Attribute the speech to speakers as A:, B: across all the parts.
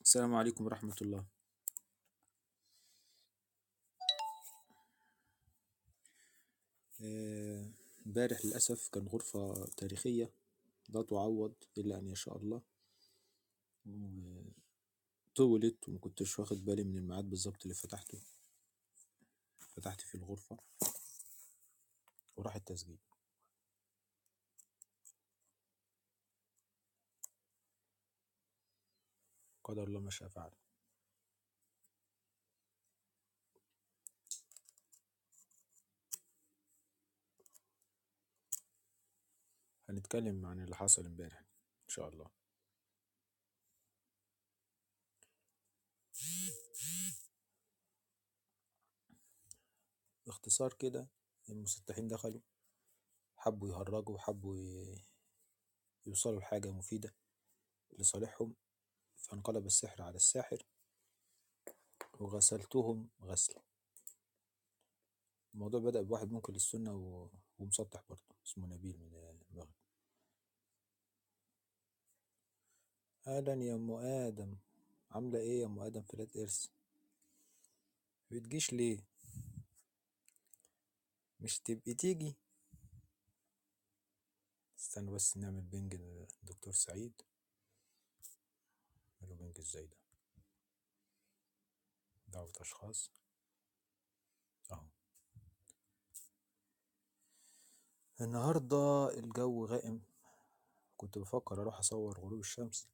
A: السلام عليكم ورحمة الله. آه، امبارح للأسف كان غرفة تاريخية لا تعوض إلا أن يشاء الله. طولت وما كنتش واخد بالي من الميعاد بالظبط اللي فتحت فيه الغرفة وراح التسجيل. قدر الله ما شاء فعل. هنتكلم عن اللي حصل امبارح إن شاء الله. باختصار كده، المسلحين دخلوا، حبوا يهرجوا وحبوا يوصلوا لحاجة مفيدة لصالحهم، فانقلب السحر على الساحر وغسلتهم غسل. الموضوع بدأ بواحد منكر للسنة ومسطح برضه اسمه نبيل من المغرب. أهلا يا أم آدم، عاملة إيه يا أم آدم فلات إرث؟ مبتجيش ليه؟ مش تبقي تيجي؟ استنى بس نعمل بنج للدكتور سعيد. نعمله بنج ازاي ده؟ دعوة أشخاص أهو. النهاردة الجو غائم، كنت بفكر أروح أصور غروب الشمس،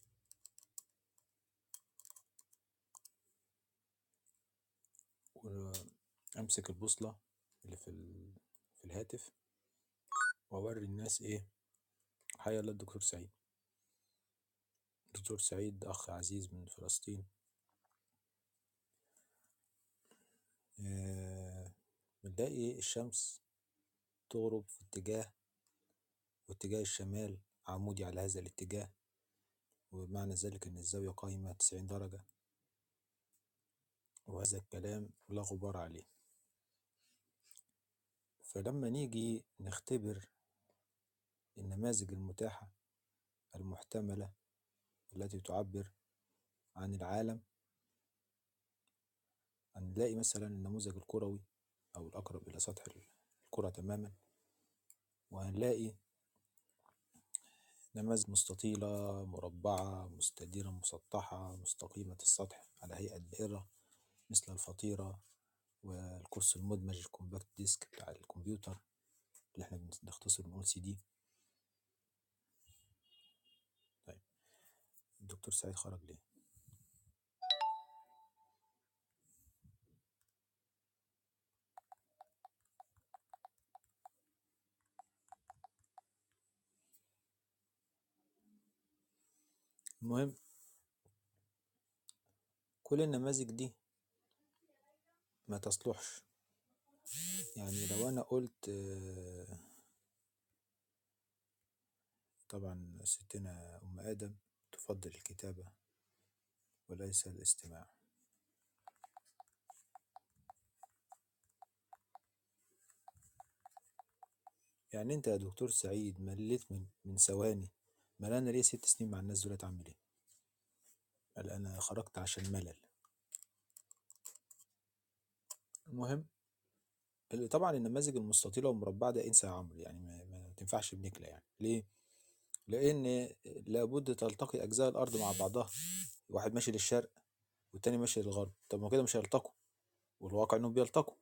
A: وأمسك البوصلة اللي في الهاتف وأوري الناس إيه. حيا الله الدكتور سعيد. الدكتور سعيد أخ عزيز من فلسطين. بنلاقي الشمس تغرب في واتجاه الشمال عمودي على هذا الاتجاه، ومعنى ذلك أن الزاوية قائمة 90 درجة، وهذا الكلام لا غبار عليه. فلما نيجي نختبر النماذج المتاحة المحتملة التي تعبر عن العالم، هنلاقي مثلا النموذج الكروي أو الأقرب إلى سطح الكرة تماما، وهنلاقي نماذج مستطيلة مربعة مستديرة مسطحة مستقيمة السطح على هيئة دائرة مثل الفطيرة والقرص المدمج الكومباكت ديسك بتاع الكمبيوتر اللي احنا بنختصر بنقول CD. طيب، الدكتور سعيد خرج ليه؟ المهم، كل النماذج دي ما تصلحش. يعني لو انا قلت طبعا ستنا ام ادم تفضل الكتابة وليس الاستماع. يعني انت يا دكتور سعيد مليت من ثواني. مال انا ليه 6 سنين مع الناس دولت اعمل ايه؟ قال انا خرجت عشان ملل. المهم، طبعا النماذج المستطيلة والمربعة ده انسى يا عمرو، يعني ما تنفعش بنكلة. يعني ليه؟ لان لابد تلتقي اجزاء الارض مع بعضها، واحد ماشي للشرق والتاني ماشي للغرب، طب ما كده مش هيلتقوا، والواقع انهم بيلتقوا.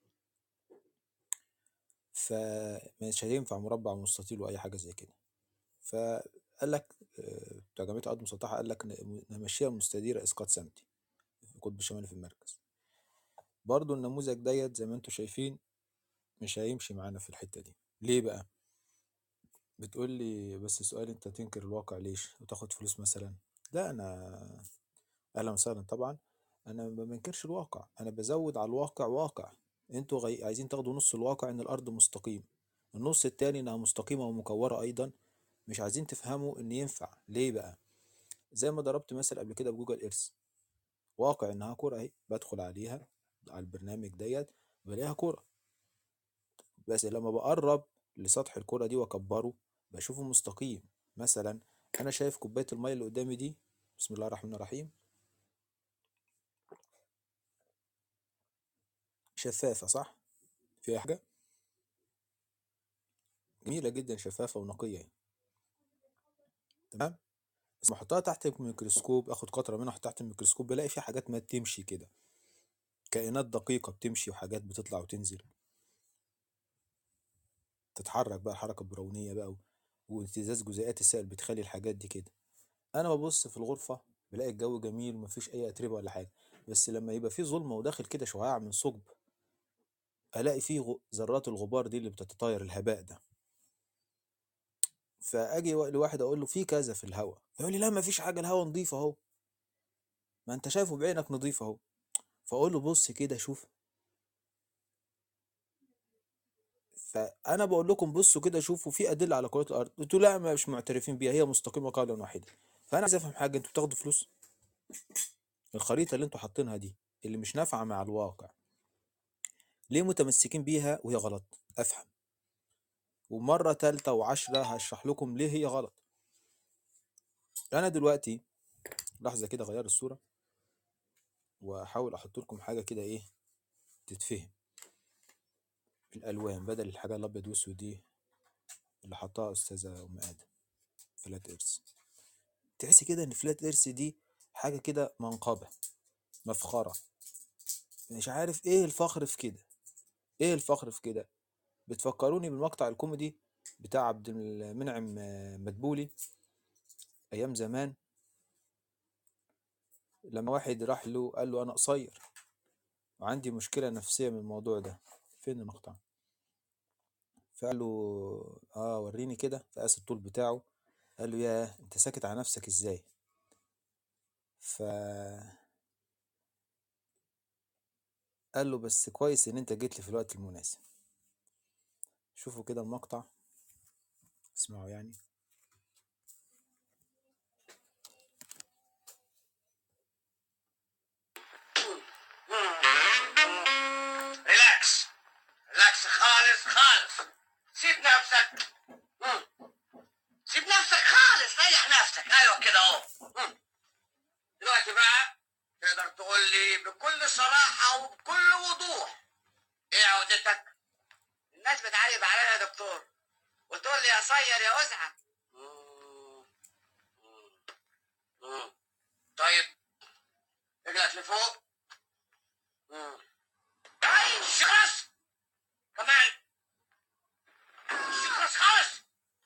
A: فمش هينفع مربع مستطيل واي حاجه زي كده. فقال لك بتوع جمعيه الارض المسطحه قال لك نمشيها مستديره اسقاط سمتي في القطب الشمالي في المركز. برضو النموذج ديت زي ما انتم شايفين مش هيمشي معانا في الحته دي. ليه بقى؟ بتقول لي بس سؤال، انت تنكر الواقع ليش وتاخد فلوس مثلا؟ لا، انا اهلا وسهلا طبعا، انا ما بنكرش الواقع، انا بزود على الواقع واقع. انتوا عايزين تاخدوا نص الواقع ان الارض مستقيم، النص التاني انها مستقيمة ومكورة ايضا، مش عايزين تفهموا ان ينفع. ليه بقى؟ زي ما ضربت مثل قبل كده بجوجل ايرث، واقع انها كرة اهي، بدخل عليها على البرنامج ديت بلاقيها كرة، بس لما بقرب لسطح الكرة دي واكبره بشوفه مستقيم. مثلا انا شايف كوباية المية اللي قدامي دي، بسم الله الرحمن الرحيم، شفافة صح؟ فيها حاجة جميلة جدا، شفافة ونقية يعني. تمام. بس لما احطها تحت الميكروسكوب، اخد قطرة منها احطها تحت الميكروسكوب، بلاقي في حاجات ما تمشي كده، كائنات دقيقة بتمشي وحاجات بتطلع وتنزل تتحرك بقى الحركة البرونية بقى، واهتزاز جزيئات السائل بتخلي الحاجات دي كده. انا ببص في الغرفة بلاقي الجو جميل ومفيش اي اتربة ولا حاجة، بس لما يبقى في ظلمة وداخل كده شعاع من ثقب، الاقي فيه ذرات الغبار دي اللي بتتطاير، الهباء ده. فاجي لواحد اقول له في كذا في الهواء، يقول لي لا مفيش حاجة، الهواء نظيف اهو، ما انت شايفه بعينك نظيف اهو. فاقول له بص كده شوف. فانا بقول لكم بصوا كده شوفوا في ادله على كره الارض، قلت له لا مش معترفين بيها، هي مستقيمه قولا واحدا. فانا عايز افهم حاجه، انتوا بتاخدوا فلوس؟ الخريطه اللي انتوا حاطينها دي اللي مش نافعه مع الواقع، ليه متمسكين بيها وهي غلط؟ افهم. ومره تالتة وعشرة هشرح لكم ليه هي غلط. انا دلوقتي لحظه كده غير الصوره، واحاول احط لكم حاجه كده ايه تتفهم. الالوان بدل الحاجه الابيض والاسود دي اللي حطها استاذه ام ادم، فلات ايرث. تحس كده ان فلات ايرث دي حاجه كده منقبه، مفخره. مش عارف ايه الفخر في كده، ايه الفخر في كده. بتفكروني بالمقطع الكوميدي بتاع عبد المنعم مدبولي ايام زمان، لما واحد راح له قال له انا قصير وعندي مشكله نفسيه من الموضوع ده. فين المقطع؟ فقال له اه وريني كده، فقاس الطول بتاعه. قال له يا انت ساكت على نفسك ازاي؟ فقال له بس كويس ان انت جيت لي في الوقت المناسب. شوفوا كده المقطع، اسمعوا يعني.
B: ريلاكس، ريلاكس خالص خالص. سيب نفسك. مم. سيب نفسك خالص، ريح نفسك. ايوه كده اهو. دلوقتي بقى تقدر تقول لي بكل صراحة وبكل وضوح ايه عودتك؟ الناس بتعيب عليا يا دكتور وتقول لي يا صير يا وزعة. طيب رجلك لفوق. طيب شخص كمان، شخص خالص.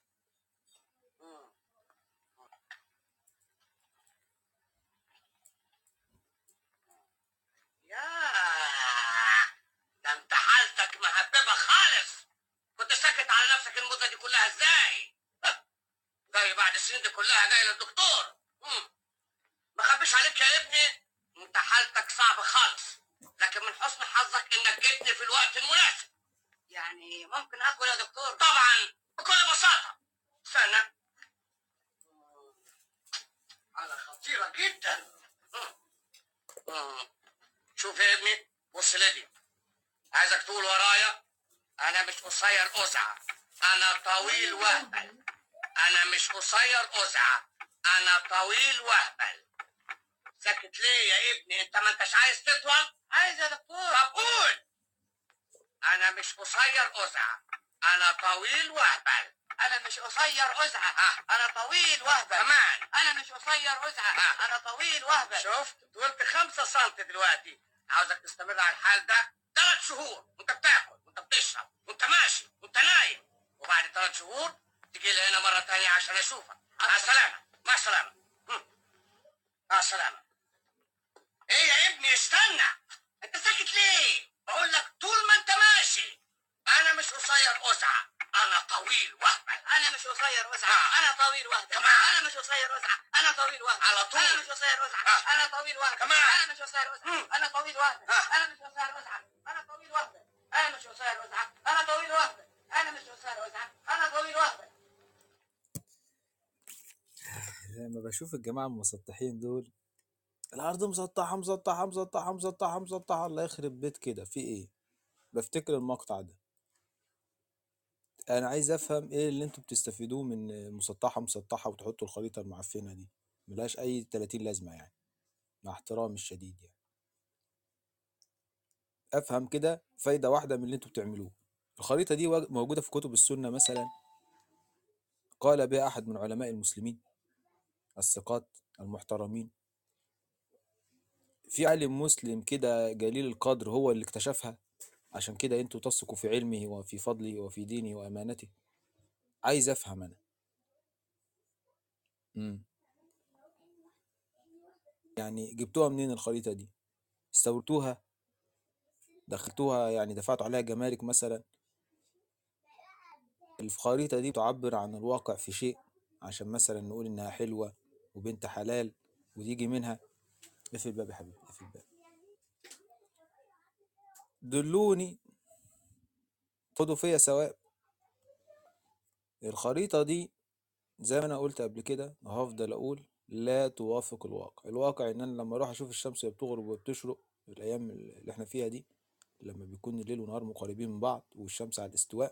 B: يا ده انت حالتك مهببة خالص. كنت ساكت على نفسك المدة دي كلها ازاي؟ جاي بعد السنين دي كلها جاي للدكتور. ما خبيش عليك يا ابني، انت حالتك صعبة خالص، لكن من حسن حظك انك جيتني في الوقت المناسب. يعني ممكن اكل يا دكتور؟ طبعا بكل بساطة. استنى. على خطيرة جدا. شوف يا ابني، بص لدي، عايزك تقول ورايا. انا مش قصير أزعة، انا طويل وهبل. انا مش قصير أزعة، انا طويل وهبل. ساكت ليه يا ابني؟ انت ما انتش عايز تطول؟ عايز يا دكتور. طب قول. انا مش قصير أزعة، انا طويل وهبل. انا مش قصير أزعة، انا طويل وهبل. كمان انا مش قصير أزعة، انا طويل وهبل. شفت؟ طولت 5 سم دلوقتي. عاوزك تستمر على الحال ده 3 شهور، وانت بتاكل وانت بتشرب وانت ماشي وانت نايم. وبعد 3 شهور تجي لي هنا مرة تانية عشان اشوفك. مع السلامة. مع السلامة. مع السلامة. ايه يا ابني استنى، انت ساكت ليه؟ بقول لك طول ما انت ماشي. انا مش قصير أزعة، انا طويل وهبل. انا مش قصير أزعة، انا طويل وهبل. كمان انا مش قصير أزعة، انا طويل وهبل. على طول. انا مش قصير أزعة، انا طويل وهبل. كمان انا مش قصير أزعة، انا طويل وهبل. انا مش قصير أزعة، انا طويل وهبل. انا مش قصير أزعة، انا طويل وهبل. انا مش قصير أزعة، انا طويل وهبل.
A: لما بشوف الجماعة المسطحين دول، الأرض مسطحة مسطحة مسطحة مسطحة مسطحة، الله يخرب بيت كده في إيه؟ بفتكر المقطع ده. أنا عايز أفهم إيه اللي أنتوا بتستفيدوه من مسطحة مسطحة وتحطوا الخريطة المعفنة دي، ملهاش أي 30 لازمة يعني، مع احترامي الشديد يعني. افهم كده فايدة واحدة من اللي انتوا بتعملوه. الخريطة دي موجودة في كتب السنة مثلا، قال بها احد من علماء المسلمين الثقات المحترمين. في عالم مسلم كده جليل القدر هو اللي اكتشفها، عشان كده انتوا تثقوا في علمه وفي فضله وفي دينه وامانته. عايز افهم انا. امم يعني جبتوها منين الخريطة دي؟ استوردتوها؟ دخلتوها يعني دفعتوا عليها جمارك مثلا؟ الخريطة دي تعبر عن الواقع في شيء عشان مثلا نقول إنها حلوة وبنت حلال وتيجي منها. اقفل الباب يا حبيبي، اقفل الباب. دلوني، خدوا فيا ثواب. الخريطة دي زي ما أنا قلت قبل كده وهفضل أقول، لا توافق الواقع. الواقع إن أنا لما أروح أشوف الشمس وهي بتغرب وبتشرق في الأيام اللي إحنا فيها دي، لما بيكون الليل والنهار مقاربين من بعض والشمس على الاستواء،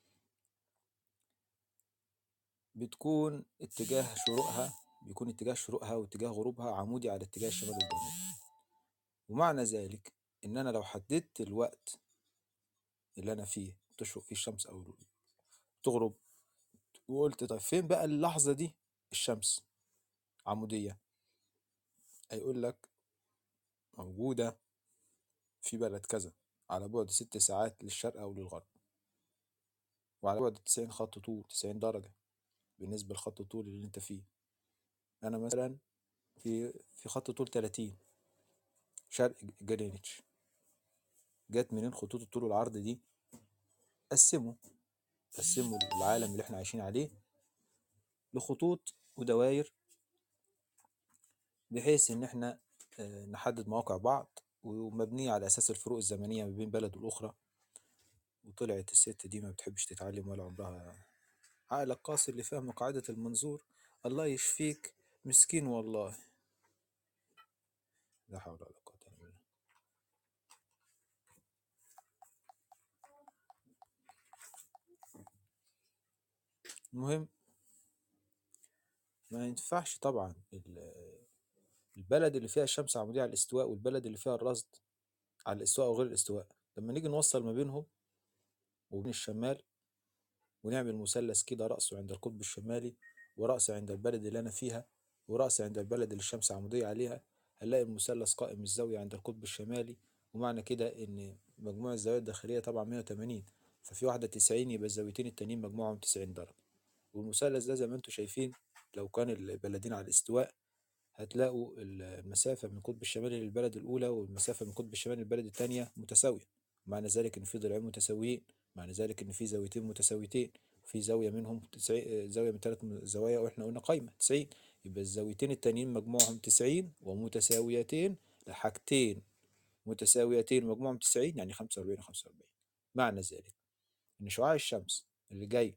A: بتكون اتجاه شروقها بيكون اتجاه شروقها واتجاه غروبها عمودي على اتجاه الشمال والجنوب. ومعنى ذلك ان انا لو حددت الوقت اللي انا فيه تشرق فيه الشمس او تغرب، وقلت طيب فين بقى اللحظة دي الشمس عمودية، هيقول لك موجودة في بلد كذا على بعد 6 ساعات للشرق او للغرب، وعلى بعد 90 خط طول، 90 درجة بالنسبة لخط الطول اللي انت فيه. انا مثلا في خط طول 30 شرق جرينتش. جت منين خطوط الطول والعرض دي؟ قسموا قسموا العالم اللي احنا عايشين عليه لخطوط ودوائر، بحيث ان احنا نحدد مواقع بعض، ومبنية على اساس الفروق الزمنية ما بين بلد والاخرى. وطلعت الست دي ما بتحبش تتعلم ولا عمرها عقلك قاصر لفهم قاعدة المنظور. الله يشفيك، مسكين والله. لا حول ولا قوة الا بالله. المهم، ما ينفعش طبعا البلد اللي فيها الشمس عمودية على الاستواء والبلد اللي فيها الرصد على الاستواء وغير الاستواء، لما نيجي نوصل ما بينهم وبين الشمال ونعمل مثلث كده، رأسه عند القطب الشمالي ورأسه عند البلد اللي أنا فيها ورأسه عند البلد اللي الشمس عمودية عليها، هنلاقي المثلث قائم الزاوية عند القطب الشمالي. ومعنى كده إن مجموع الزوايا الداخلية طبعا 180، ففي واحدة 90 يبقى الزاويتين التانيين مجموعهم 90 درجة. والمثلث ده زي ما انتم شايفين، لو كان البلدين على الاستواء هتلاقوا المسافة من القطب الشمالي للبلد الأولى والمسافة من القطب الشمالي للبلد التانية متساوية. معنى ذلك إن في ضلعين متساويين، معنى ذلك إن في زاويتين متساويتين، في زاوية منهم زاوية من 3 زوايا وإحنا قلنا قايمة 90، يبقى الزاويتين التانيين مجموعهم 90 ومتساويتين. حاجتين متساويتين مجموعهم 90 يعني 45 و45. معنى ذلك إن شعاع الشمس اللي جاي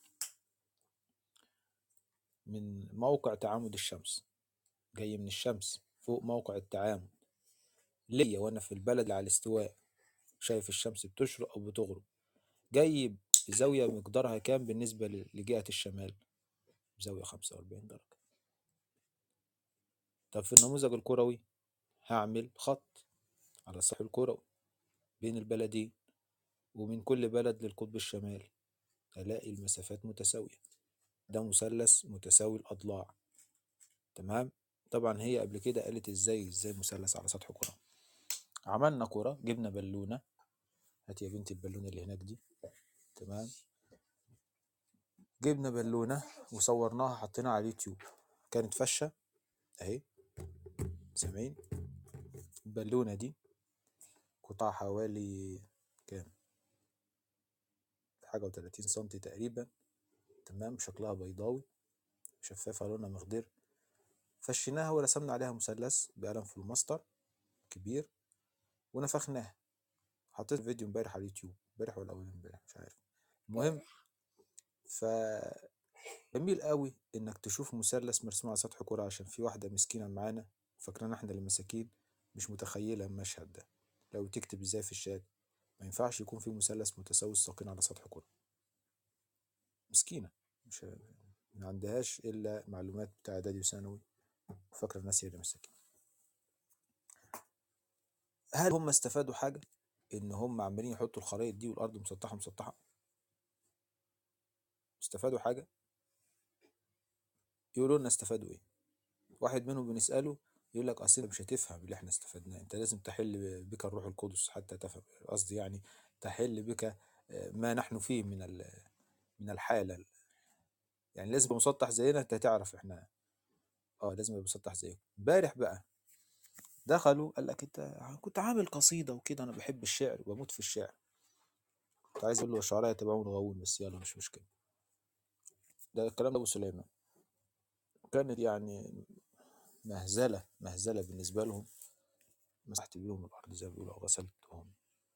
A: من موقع تعامد الشمس، جاي من الشمس فوق موقع التعامد ليا وانا في البلد اللي على الاستواء، شايف الشمس بتشرق او بتغرب، جاي بزاوية مقدارها كام بالنسبة لجهة الشمال؟ بزاوية 45 درجة. طب في النموذج الكروي هعمل خط على السطح الكروي بين البلدين، ومن كل بلد للقطب الشمالي هلاقي المسافات متساوية. ده مثلث متساوي الأضلاع. تمام. طبعا هي قبل كده قالت ازاي مثلث على سطح كرة. عملنا كرة، جبنا بالونة، هات يا بنتي البالونة اللي هناك دي. تمام. جبنا بالونة وصورناها حطيناها على اليوتيوب، كانت فشة اهي. سامعين؟ البالونة دي قطعها حوالي كام، حاجة و30 سنتي تقريبا. تمام. شكلها بيضاوي شفافة لونها مخضر. فشيناها ورسمنا عليها مثلث بقلم فلوماستر كبير ونفخناها. حطيت فيديو امبارح على اليوتيوب، امبارح ولا اول امبارح مش عارف. المهم، ف جميل قوي انك تشوف مثلث مرسوم على سطح كرة، عشان في واحدة مسكينة معانا فاكرانا احنا اللي مساكين، مش متخيلة المشهد ده. لو تكتب ازاي في الشات ما ينفعش يكون في مثلث متساوي الساقين على سطح كرة. مسكينة، مش ما عندهاش الا معلومات بتاع اعدادي وثانوي، فاكرة الناس هي اللي مساكين. هل هم استفادوا حاجة؟ ان هم عمالين يحطوا الخرايط دي والارض مسطحه مسطحه؟ استفادوا حاجه؟ يقولوا لنا استفادوا ايه؟ واحد منهم بنساله يقول لك اصل انت مش هتفهم اللي احنا استفدناه، انت لازم تحل بك الروح القدس حتى تفهم، قصدي يعني تحل بك ما نحن فيه من الحاله، يعني لازم يبقى مسطح زينا انت هتعرف احنا. اه لازم يبقى مسطح زيكم. امبارح بقى دخلوا قال لك انت كنت عامل قصيده وكده، انا بحب الشعر وبموت في الشعر. كنت عايز اقول له الشعراء يتبعون الغاوون، بس يلا مش مشكله. ده الكلام ده ابو سليمان. كانت يعني مهزله مهزله بالنسبه لهم. مسحت بيهم الارض زي ما بيقولوا أو غسلتهم.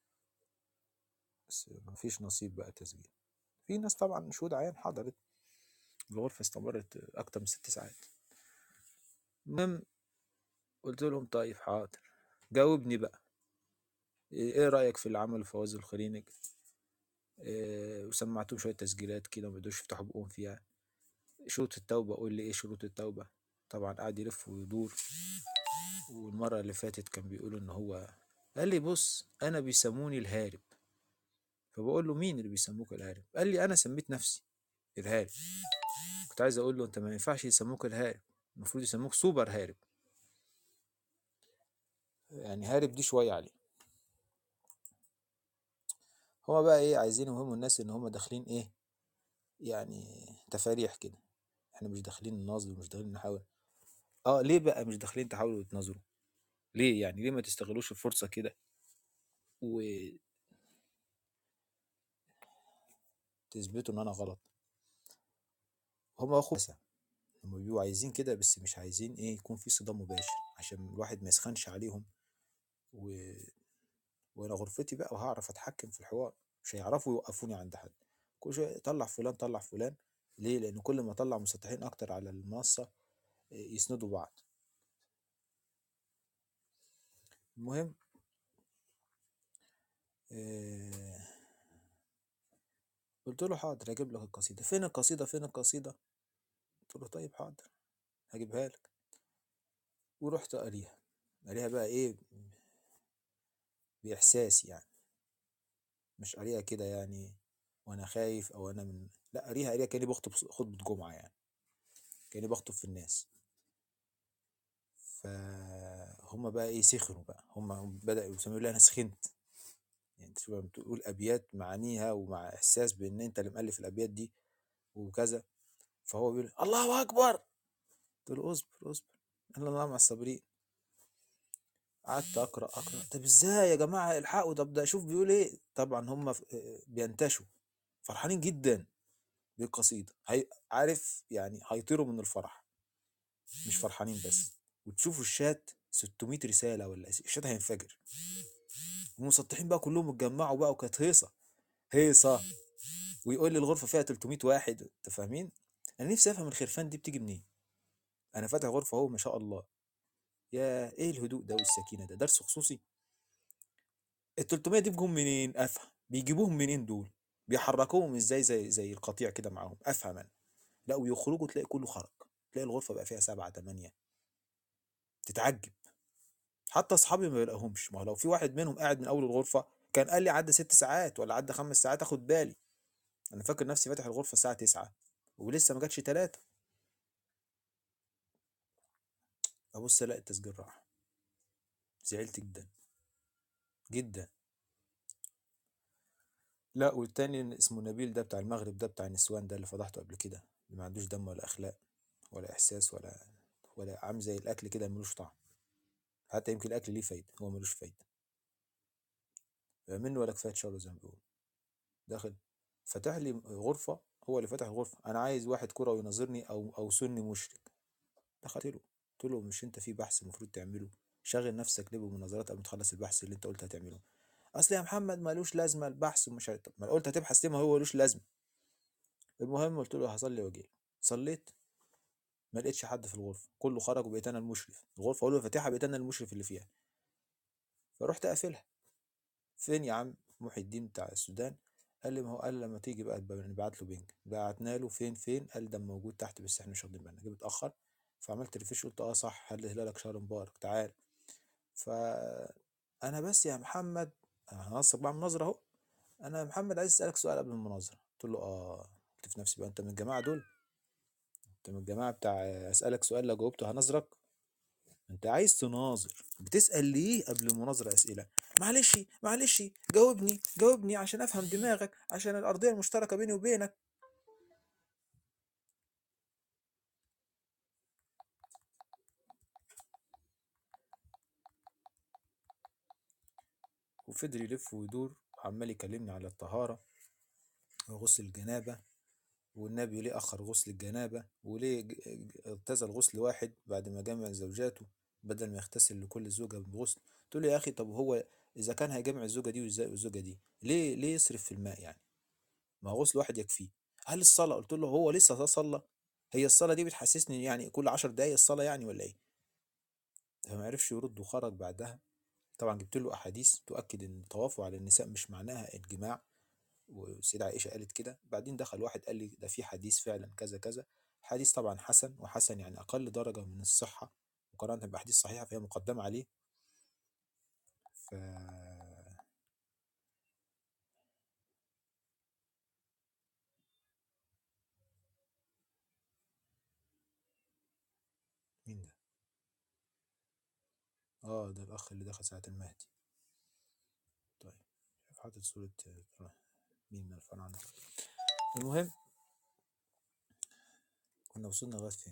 A: بس مفيش نصيب بقى تسجيل. في ناس طبعا شهود عيان حضرت. الغرفه استمرت اكتر من 6 ساعات. المهم قلت لهم طيب حاضر، جاوبني بقى، ايه رايك في اللي عمله فواز الخليني؟ وسمعتهم شويه تسجيلات كده وما بدوش يفتحوا بقهم فيها. شروط التوبه، قول لي ايه شروط التوبه. طبعا قعد يلف ويدور. والمره اللي فاتت كان بيقول ان هو قال لي بص انا بيسموني الهارب. فبقول له مين اللي بيسموك الهارب؟ قال لي انا سميت نفسي الهارب. كنت عايز اقول له انت ما ينفعش يسموك الهارب، المفروض يسموك سوبر هارب. يعني هارب دي شويه عليه. هما بقى ايه عايزين يوهموا الناس ان هما داخلين ايه، يعني تفاريح كده. احنا مش داخلين نناظر ومش داخلين نحاول. اه ليه بقى مش داخلين تحاولوا تناظروا؟ ليه يعني ليه ما تستغلوش الفرصة كده وتثبتوا ان انا غلط؟ هما اخو بس هما بيبقوا عايزين كده، بس مش عايزين ايه يكون في صدام مباشر عشان الواحد ما يسخنش عليهم و... وانا غرفتي بقى وهعرف اتحكم في الحوار. مش هيعرفوا يوقفوني عند حد. كل شويه طلع فلان طلع فلان. ليه؟ لان كل ما طلع مسطحين اكتر على المنصة يسندوا بعض. المهم آه، قلت له حاضر هجيب لك القصيدة. فين القصيدة فين القصيدة؟ قلت له طيب حاضر هجيبها لك. ورحت قاريها. قاريها بقى ايه بإحساس يعني، مش قاريها كده يعني وانا خايف او انا من، لا قاريها كاني بخطب خطبة جمعة يعني، كاني بخطب في الناس. فهم بقى ايه سخنوا بقى، هم بدأوا يسموا لي انا سخنت. يعني انت لما بتقول ابيات معانيها ومع احساس بان انت اللي مؤلف الابيات دي وكذا، فهو بيقول الله اكبر. قلت له اصبر اصبر، ان الله مع الصابرين. قعدت اقرا طب ازاي يا جماعه الحقوا، طب ده شوف بيقول ايه. طبعا هم بينتشوا فرحانين جدا بالقصيده، عارف يعني هيطيروا من الفرح. مش فرحانين بس، وتشوفوا الشات 600 رساله ولا الشات هينفجر. المسطحين بقى كلهم اتجمعوا بقى وكانت هيصه هيصه. ويقول لي الغرفه فيها 300 واحد، انت فاهمين؟ انا نفسي افهم الخرفان دي بتيجي منين. انا فاتح غرفه اهو ما شاء الله. يا ايه الهدوء ده والسكينه ده، درس خصوصي. ال 300 دي بيجوا منين؟ افهم بيجيبوهم منين دول. بيحركوهم ازاي زي القطيع كده معاهم، افهم انا. لا ويخرجوا تلاقي كله خرج، تلاقي الغرفه بقى فيها 7 8. تتعجب. حتى اصحابي ما بلاقيهمش. ما هو لو في واحد منهم قاعد من اول الغرفه كان قال لي عدى 6 ساعات ولا عدى 5 ساعات اخد بالي. انا فاكر نفسي فاتح الغرفه الساعه 9 ولسه ما جاتش 3. ابص الاقي التسجيل راح. زعلت جدا جدا. لا والتاني اللي اسمه نبيل ده بتاع المغرب ده بتاع النسوان ده اللي فضحته قبل كده، اللي ما عندوش دم ولا اخلاق ولا احساس ولا عامل زي الاكل كده ملوش طعم. حتى يمكن الاكل ليه فايده هو ملوش فايده. منه ولا كفايه شر زي ما بيقول. داخل فتح لي غرفه. هو اللي فتح الغرفه. انا عايز واحد كرة يناظرني او سني مشرك. دخلت له قلت له مش انت في بحث المفروض تعمله؟ شغل نفسك ليه بمناظرات قبل ما تخلص البحث اللي انت قلت هتعمله؟ اصل يا محمد مالوش لازمه البحث ومش طب ما أنا قلت هتبحث ليه ما هو ملوش لازمه. المهم قلت له هصلي واجي. صليت ما لقيتش حد في الغرفه، كله خرج وبقيت انا المشرف. الغرفه اقول له فاتحها بقيت انا المشرف اللي فيها. فرحت قافلها. فين يا عم محي الدين بتاع السودان؟ قال لي ما هو قال لما تيجي بقى نبعت له بينج. بعتنا له فين قال ده موجود تحت بس احنا مش واخدين بالنا جه متاخر. فعملت ريفيش قلت اه صح هل هلالك شهر مبارك تعال. فانا بس يا محمد هنصك بقى مناظرة اهو. انا محمد عايز اسالك سؤال قبل المناظرة. قلت له اه. قلت في نفسي بقى انت من الجماعة دول؟ انت من الجماعة بتاع اسالك سؤال لو جاوبته هنظرك؟ انت عايز تناظر بتسأل ليه قبل المناظرة اسئلة؟ معلش معلش، جاوبني جاوبني عشان افهم دماغك، عشان الارضية المشتركة بيني وبينك. وفضل يلف ويدور وعمال يكلمني على الطهارة وغسل الجنابة، والنبي ليه أخر غسل الجنابة، وليه اغتسل غسل واحد بعد ما جمع زوجاته بدل ما يغتسل لكل زوجة بغسل. قلت له يا أخي طب هو إذا كان هيجمع الزوجة دي والزوجة دي ليه يصرف في الماء يعني؟ ما هو غسل واحد يكفيه. هل الصلاة؟ قلت له هو لسه صلى؟ هي الصلاة دي بتحسسني يعني كل 10 دقايق الصلاة يعني ولا إيه؟ فما عرفش يرد وخرج بعدها. طبعا جبت له أحاديث تؤكد إن الطواف على النساء مش معناها الجماع، والسيدة عائشة قالت كده. بعدين دخل واحد قال لي ده في حديث فعلا كذا كذا. حديث طبعا حسن، وحسن يعني أقل درجة من الصحة مقارنة بأحاديث صحيحة، فهي مقدمة عليه. ف مين ده؟ اه ده الأخ اللي دخل ساعة المهدي. طيب شوف حاطط صورة مين من الفراعنة. المهم كنا وصلنا لغاية فين؟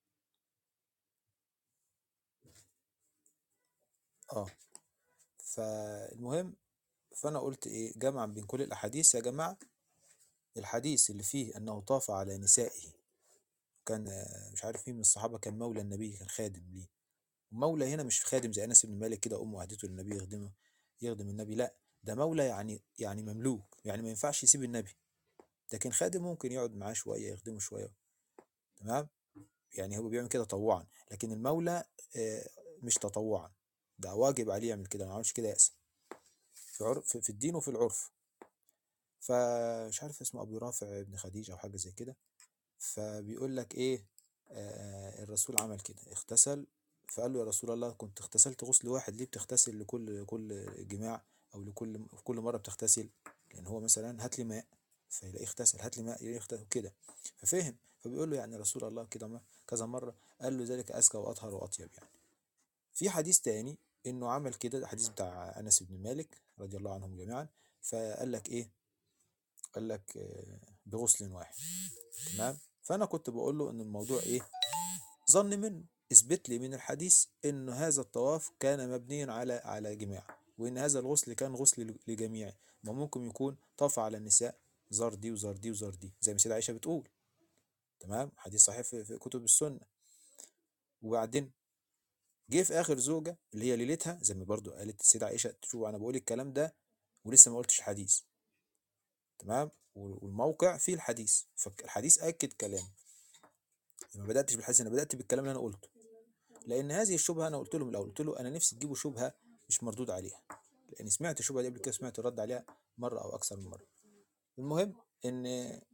A: اه فالمهم، فأنا قلت إيه جمعا بين كل الأحاديث يا جماعة. الحديث اللي فيه أنه طاف على نسائه، كان مش عارف مين من الصحابة كان مولى النبي، كان خادم ليه. مولى هنا مش خادم زي انس بن مالك كده امه وهدته للنبي يخدمه، يخدم النبي، لا ده مولى يعني مملوك، يعني ما ينفعش يسيب النبي. لكن خادم ممكن يقعد معاه شويه يخدمه شويه. تمام. يعني هو بيعمل كده تطوعا، لكن المولى آه، مش تطوعا، ده واجب عليه يعمل كده، ما عملش كده يأس في عرف في الدين وفي العرف. فمش عارف اسمه ابو رافع ابن خديجه او حاجه زي كده. فبيقول لك ايه، الرسول عمل كده اغتسل. فقال له يا رسول الله كنت اغتسلت غسل واحد، ليه بتغتسل لكل جماع، او في كل مره بتغتسل؟ لان هو مثلا هات لي ماء فيلاقيه اغتسل، هات لي ماء يلاقيه اغتسل كده. ففهم، فبيقول له يعني يا رسول الله كده كذا مره. قال له ذلك ازكى واطهر واطيب يعني. في حديث تاني انه عمل كده، الحديث بتاع انس بن مالك رضي الله عنهم جميعا. فقال لك ايه، قال لك بغسل واحد. تمام. فانا كنت بقول له ان الموضوع ايه، ظن منه. اثبت لي من الحديث ان هذا الطواف كان مبنيا على جماع، وان هذا الغسل كان غسل لجميع. ما ممكن يكون طاف على النساء زار دي وزار دي وزار دي زي ما سيدة عائشة بتقول. تمام، حديث صحيح في كتب السنة. وبعدين جه في اخر زوجة اللي هي ليلتها، زي ما برضو قالت السيدة عائشة، شوف انا بقول الكلام ده ولسه ما قلتش حديث. تمام. والموقع فيه الحديث، فالحديث اكد كلامي. ما بداتش بالحديث، انا بدات بالكلام اللي انا قلته. لان هذه الشبهه انا قلت له من الاول، قلت له انا نفسي تجيبوا شبهه مش مردود عليها، لان سمعت الشبهه دي قبل كده، سمعت الرد عليها مره او اكثر من مره. المهم ان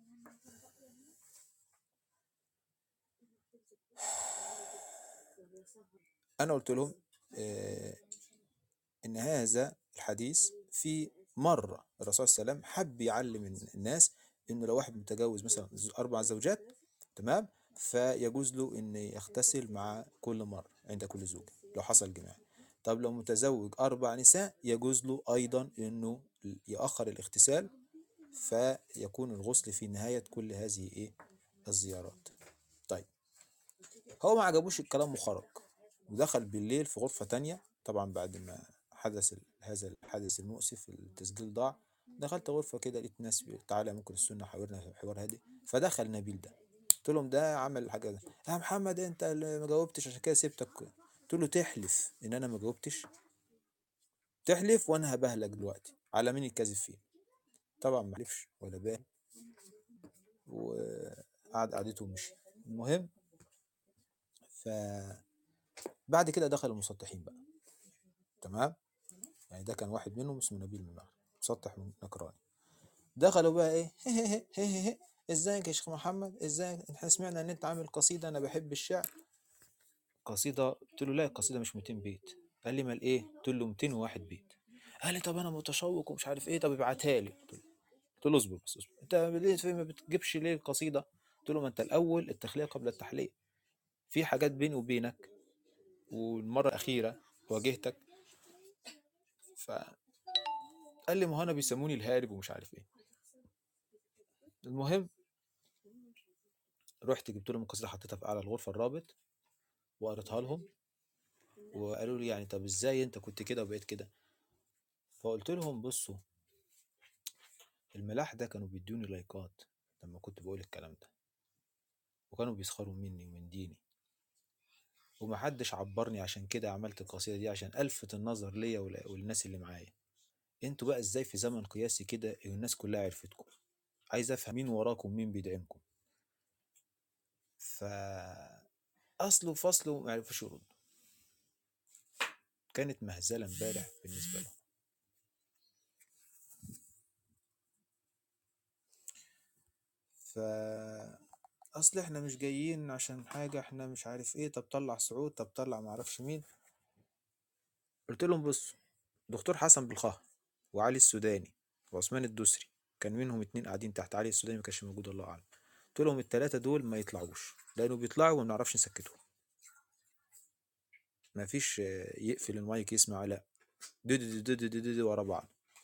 A: انا قلت لهم آه، ان هذا الحديث في مره الرسول صلى الله عليه وسلم حب يعلم الناس انه لو واحد متجوز مثلا 4 زوجات، تمام، فيجوز له ان يغتسل مع كل مره عند كل زوجه لو حصل جماع. طب لو متزوج 4 نساء يجوز له ايضا انه يأخر الاغتسال، فيكون الغسل في نهاية كل هذه ايه الزيارات. طيب هو ما عجبوش الكلام وخرج، ودخل بالليل في غرفة تانية. طبعا بعد ما حدث هذا الحادث المؤسف التسجيل ضاع، دخلت غرفة كده لقيت ناس تعالى ممكن السنة حاورنا في حوار هادي. فدخل نبيل ده، قلت لهم ده عمل حاجة ده. يا محمد انت اللي ما جاوبتش عشان كده سبتك. قلت له تحلف ان انا ما جاوبتش؟ تحلف وانا هبهلك دلوقتي على مين الكذب فيه. طبعا ما حلفش ولا بال، وقعد قعدته ومشي. المهم فبعد كده دخل المسطحين بقى. تمام. يعني ده كان واحد منهم اسمه نبيل من المغرب، مسطح من نكراني. دخلوا بقى ايه ازيك يا شيخ محمد، ازيك، احنا سمعنا ان انت عامل قصيده انا بحب الشعر. قصيده؟ قلت له لا القصيده مش 200 بيت. قال لي مال ايه؟ قلت له 201 بيت. قال لي طب انا متشوق ومش عارف ايه، طب ابعتها لي. قلت له اصبر بس اصبر، انت ليه ما بتجيبش ليه القصيده؟ قلت له ما انت الاول التخليه قبل التحليه، في حاجات بيني وبينك، والمره الاخيره واجهتك. فقال لي ما هو انا بيسموني الهارب ومش عارف ايه. المهم رحت جبت لهم القصيده، حطيتها في اعلى الغرفه الرابط، وقريتها لهم، وقالوا لي يعني طب ازاي انت كنت كده وبقيت كده؟ فقلت لهم بصوا، الملاح ده كانوا بيدوني لايكات لما كنت بقول الكلام ده، وكانوا بيسخروا مني ومن ديني، ومحدش عبرني، عشان كده عملت القصيدة دي عشان ألفت النظر ليا والناس اللي معايا. انتوا بقى ازاي في زمن قياسي كده والناس كلها عرفتكم؟ عايز افهم مين وراكم، مين بيدعمكم. ف اصله فصله ما عرفوش يردوا. كانت مهزلة امبارح بالنسبة لهم. ف اصل احنا مش جايين عشان حاجة، احنا مش عارف ايه، طب طلع سعود، طب طلع معرفش مين. قلت لهم بصوا، دكتور حسن بالخهر، وعلي السوداني، وعثمان الدوسري، كان منهم اتنين قاعدين تحت، علي السوداني ما كانش موجود الله اعلم. قلت لهم التلاتة دول ما يطلعوش، لانه بيطلعوا وما بنعرفش نسكتهم. ما فيش يقفل المايك يسمع، لا، دو ورا بعض.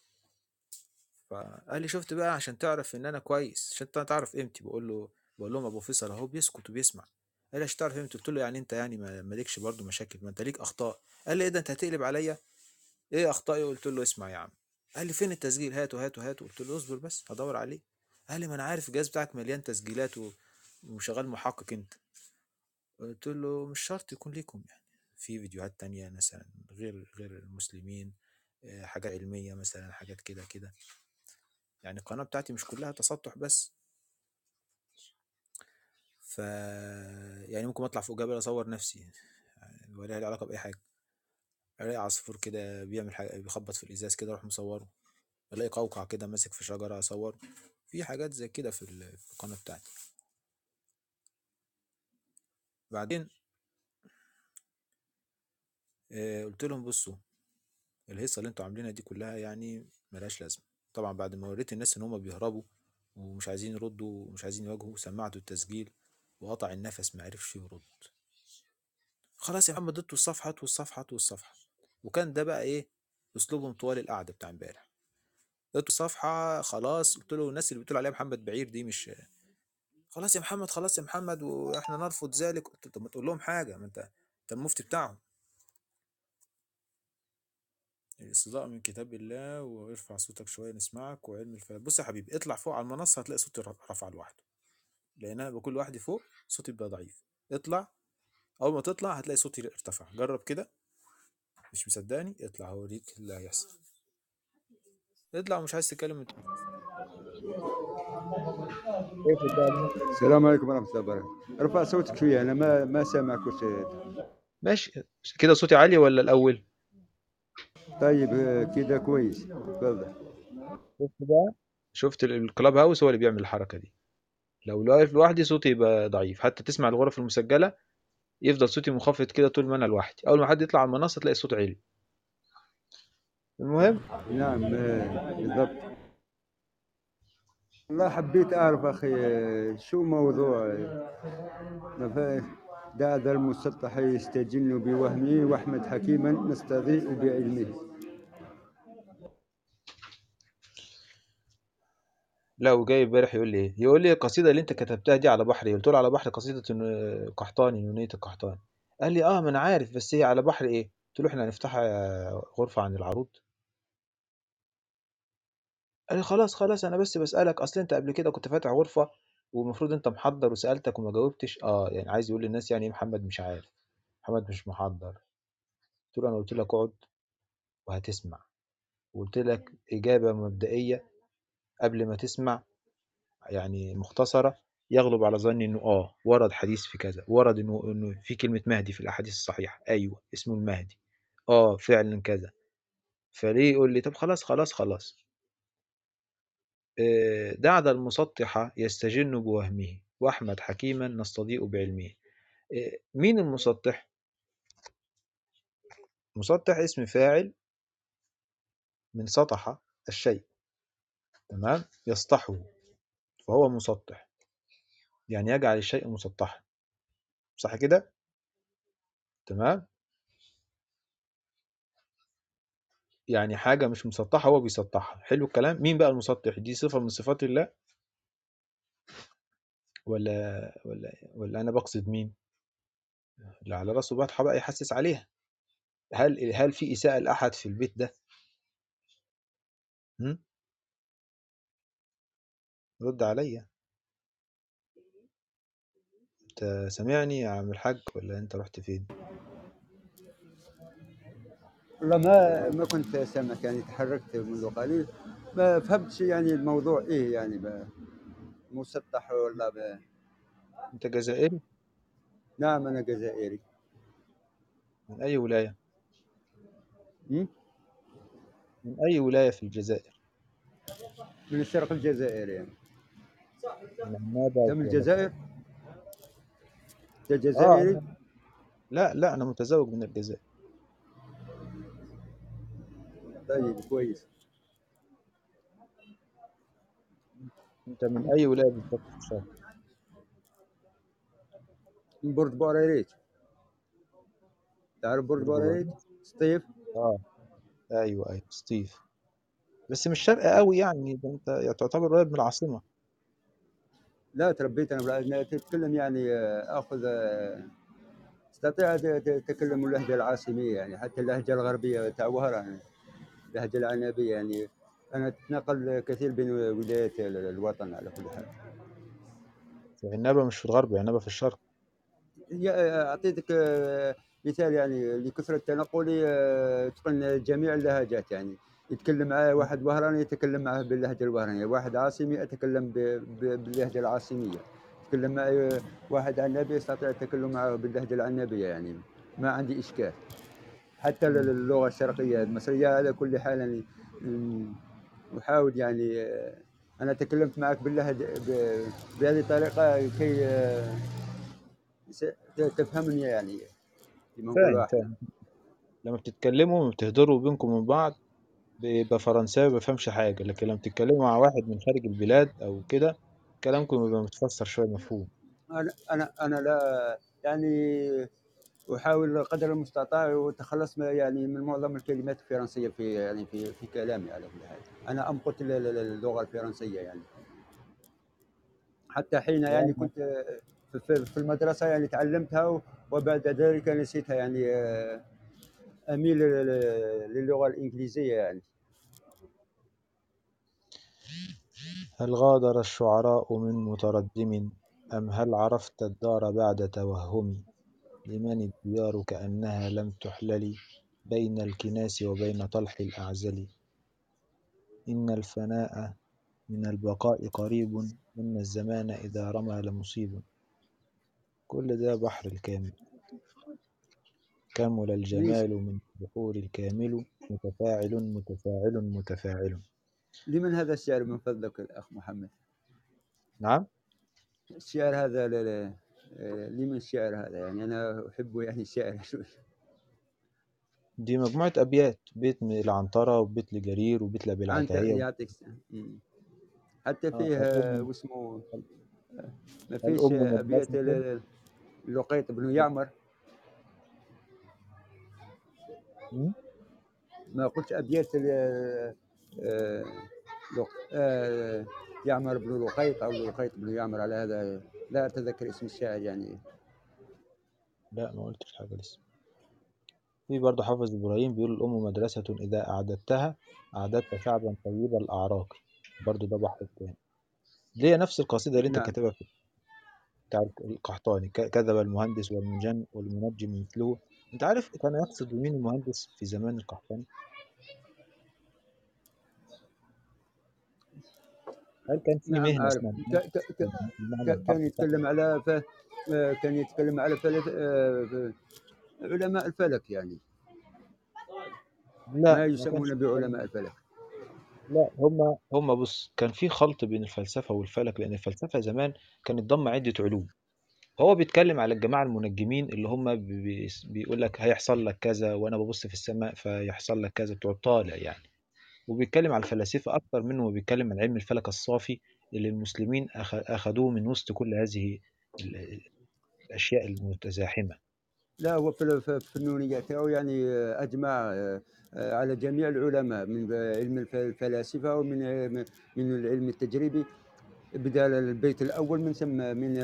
A: فقال لي شفت بقى، عشان تعرف ان انا كويس، عشان انت تعرف قيمتي. بقول لهم ابو فيصل اهو بيسكت وبيسمع. قال لي عشان تعرف قيمتي. قلت له يعني انت يعني ما مالكش برضه مشاكل، ما انت ليك اخطاء. قال لي ايه ده، انت هتقلب عليا؟ ايه اخطائي؟ قلت له اسمع يا عم. قال لي فين التسجيل؟ هاته هاته هاته. قلت له اصبر بس هدور عليه. قال لي ما انا عارف الجهاز بتاعك مليان تسجيلات وشغال محقق انت. قلت له مش شرط يكون ليكم يعني، في فيديوهات تانية مثلا غير المسلمين، حاجات علمية مثلا، حاجات كده كده، يعني القناة بتاعتي مش كلها تسطح بس. ف يعني ممكن اطلع فوق جبل اصور نفسي، يعني ولا لي علاقة بأي حاجة. الاقي عصفور كده بيعمل حاجة، بيخبط في الازاز كده اروح مصوره. الاقي قوقع كده ماسك في شجرة اصوره. في حاجات زي كده في القناة بتاعتي. بعدين قلت لهم بصوا، الهيصة اللي انتوا عاملينها دي كلها يعني ملهاش لازمة. طبعا بعد ما وريت الناس ان هم بيهربوا ومش عايزين يردوا ومش عايزين يواجهوا، سمعته التسجيل وقطع النفس ما عرفش يرد. خلاص يا محمد، ضدوا الصفحة، هاتوا الصفحة، هاتوا الصفحة. وكان ده بقى ايه اسلوبهم طوال القعدة بتاع امبارح. ادوا الصفحة خلاص. قلت له الناس اللي بتقول عليها محمد بعير دي مش، خلاص يا محمد، خلاص يا محمد، واحنا نرفض ذلك. قلت له طب ما تقول لهم حاجة، ما انت المفتي بتاعهم. الاستضاءة من كتاب الله، وارفع صوتك شوية نسمعك، وعلم الفلك. بص يا حبيبي، اطلع فوق على المنصة هتلاقي صوتي رفع لوحده، لأن أنا بكون لوحدي فوق صوتي بيبقى ضعيف. اطلع، أول ما تطلع هتلاقي صوتي ارتفع. جرب كده. مش مصدقني؟ اطلع هوريك اللي هيحصل. اطلع ومش عايز تتكلم انت. اقفل بقى
C: السلام عليكم ورحمة الله وبركاته. ارفع صوتك شوية، أنا ما سامعك وش.
A: ماشي. كده صوتي عالي ولا الأول؟
C: طيب كده كويس، تفضل.
A: شفت بقى، شفت الكلاب هاوس هو اللي بيعمل الحركة دي. لو واقف لوحدي صوتي يبقى ضعيف، حتى تسمع الغرف المسجلة يفضل صوتي منخفض كده طول ما أنا لوحدي. أول ما حد يطلع على المنصة تلاقي الصوت عالي. المهم
C: نعم بالضبط. والله حبيت أعرف أخي شو موضوع مفا- داعذ المسطح يستجن بوهمه، وأحمد حكيما نستضيء بعلمه.
A: لا، وجاي امبارح يقول لي ايه، يقول لي القصيده اللي انت كتبتها دي على بحر ايه؟ قلت له على بحر قصيده قحطاني، نونية القحطاني. قال لي اه ما انا عارف، بس هي على بحر ايه؟ قلت له احنا هنفتحها غرفه عن العروض. قال لي خلاص خلاص، انا بس بسالك، اصل انت قبل كده كنت فاتح غرفه والمفروض انت محضر، وسالتك وما جاوبتش. اه يعني عايز يقول للناس يعني ايه محمد مش عارف، محمد مش محضر. قلت له انا قلت لك اقعد وهتسمع، وقلت لك اجابه مبدئيه قبل ما تسمع، يعني مختصرة، يغلب على ظني انه ورد حديث في كذا، ورد انه في كلمة مهدي في الاحاديث الصحيحة، ايوه اسمه المهدي، فعلا كذا. فليه يقول لي طب خلاص خلاص خلاص؟ دعد المسطح يستجن بوهمه، واحمد حكيما نستضيء بعلمه. مين المسطح؟ مسطح اسم فاعل من سطح الشيء، تمام، يسطحه، فهو مسطح، يعني يجعل الشيء مسطحا، صح كده؟ تمام، يعني حاجة مش مسطحة هو بيسطحها. حلو الكلام. مين بقى المسطح؟ دي صفة من صفات الله ولا أنا بقصد مين؟ اللي على راسه بطحة بقى يحسس عليها. هل في إساءة لأحد في البيت ده؟ هم؟ رد عليا. أنت سامعني يا عم الحاج ولا أنت رحت فين؟
C: والله ما كنت سامعك، يعني تحركت منذ قليل، ما فهمتش يعني الموضوع ايه يعني مسطح ولا
A: أنت جزائري؟
C: نعم انا جزائري.
A: من أي ولاية؟
C: م?
A: من أي ولاية في الجزائر؟
C: من الشرق الجزائري يعني.
A: من عنابة
C: انت من
A: ولا؟
C: الجزائر؟ انت
A: آه
C: جزائري؟
A: لا لا، أنا متزوج من الجزائر.
C: طيب كويس.
A: أنت من أي ولاية بالضبط في الشرق؟
C: من بورد بوريريت. تعرف بورد بوريريت؟
A: برجوان؟
C: سطيف.
A: آه أيوه أيوه ستيف. بس مش شرق قوي يعني، ده أنت تعتبر قريب من العاصمة.
C: لا تربيت انا تتكلم يعني اخذ استطيع تتكلم اللهجه العاصميه، يعني حتى اللهجه الغربيه تاع وهران، اللهجه العنابيه يعني. انا اتنقل كثير بين ولايات الوطن على كل حال.
A: عنابة مش في الغرب، عنابة في الشرق.
C: اعطيتك مثال يعني لكثره تنقلي، تقن جميع اللهجات يعني. يتكلم معي واحد وهراني يتكلم معه باللهجه الوهرانيه، واحد عاصمي اتكلم باللهجه العاصميه، يتكلم معي واحد عنابي يستطيع التكلم معه باللهجه العنابيه يعني. ما عندي اشكال. حتى
A: مم.
C: اللغه الشرقيه المصريه على كل حال يعني. م- احاول يعني انا تكلمت معك باللهجه بهذه الطريقه كي تفهمني يعني، كما نقولوا
A: فاهم
C: احنا.
A: فاهم. لما بتتكلموا بتهدروا بينكم من بعض بيبقى فرنساوي ما بفهمش حاجة، لكن لما بتتكلموا مع واحد من خارج البلاد أو كده كلامكم بيبقى متفسر شوية مفهوم.
C: انا لا يعني احاول قدر المستطاع وتخلص يعني من معظم الكلمات الفرنسيه في يعني في كلامي على كل حال. انا امقت اللغه الفرنسيه يعني. حتى حين يعني
A: يعني
C: كنت في المدرسه يعني تعلمتها، وبعد ذلك نسيتها يعني. اميل للغه الانجليزيه يعني.
A: هل غادر الشعراء من متردم، أم هل عرفت الدار بعد توهم؟ لمن الديار كأنها لم تحلل بين الكناس وبين طلح الأعزل. إن الفناء من البقاء قريب، إن الزمان إذا رمى لمصيب. كل ده بحر الكامل، كمل
C: ليش
A: الجمال من البحور الكامل، متفاعل متفاعل متفاعل.
C: لمن هذا الشعر من فضلك الاخ محمد؟
A: نعم.
C: الشعر هذا لا لا لمن الشعر هذا يعني؟ انا احب يعني الشعر شوي.
A: دي مجموعة أبيات، بيت العنترة وبيت لجرير وبيت لأبي
C: انت
A: العتاهية.
C: يعطيك حتى فيه
A: الأم
C: واسمه ما فيش
A: الأم
C: ابيات
A: مدرسة.
C: لقيط بن يعمر.
A: م?
C: ما قلت ابيات آه، يعمر بن لقيط او لقيط بن يعمر على هذا. لا اتذكر اسم الشاعر يعني.
A: لا ما قلتش حاجة لسه. في برضه حافظ إبراهيم بيقول الأم مدرسة إذا أعددتها أعددت شعبا طيب الأعراق. برضه ده بحر التاني. دي نفس القصيدة اللي أنت
C: نعم.
A: كاتبها في بتاع القحطاني، كذب المهندس والمنجم مثله. أنت عارف كان يقصد مين المهندس في زمان القحطاني؟ هل كان في
C: نعم
A: مهنة
C: عارف.
A: اسمها معنى
C: كان
A: الحرف بتاعها؟
C: يتكلم على كان يتكلم على فلك، علماء الفلك يعني.
A: لا
C: ما
A: ما كانش
C: يسمون
A: بيتكلم.
C: بعلماء الفلك.
A: لا هم بص، كان في خلط بين الفلسفة والفلك، لأن الفلسفة زمان كانت ضم عدة علوم. هو بيتكلم على الجماعة المنجمين اللي هم بيقول لك هيحصل لك كذا وأنا ببص في السماء فيحصل لك كذا، بتوع طالع يعني. وبيتكلم على الفلاسفة أكتر منه ما بيتكلم عن علم الفلك الصافي اللي المسلمين أخذوه من وسط كل هذه ال- الأشياء المتزاحمة.
C: لا هو في النونية تاعو يعني أجمع على جميع العلماء من علم الفلاسفة ومن من العلم التجريبي. بدأ البيت الأول من ثم من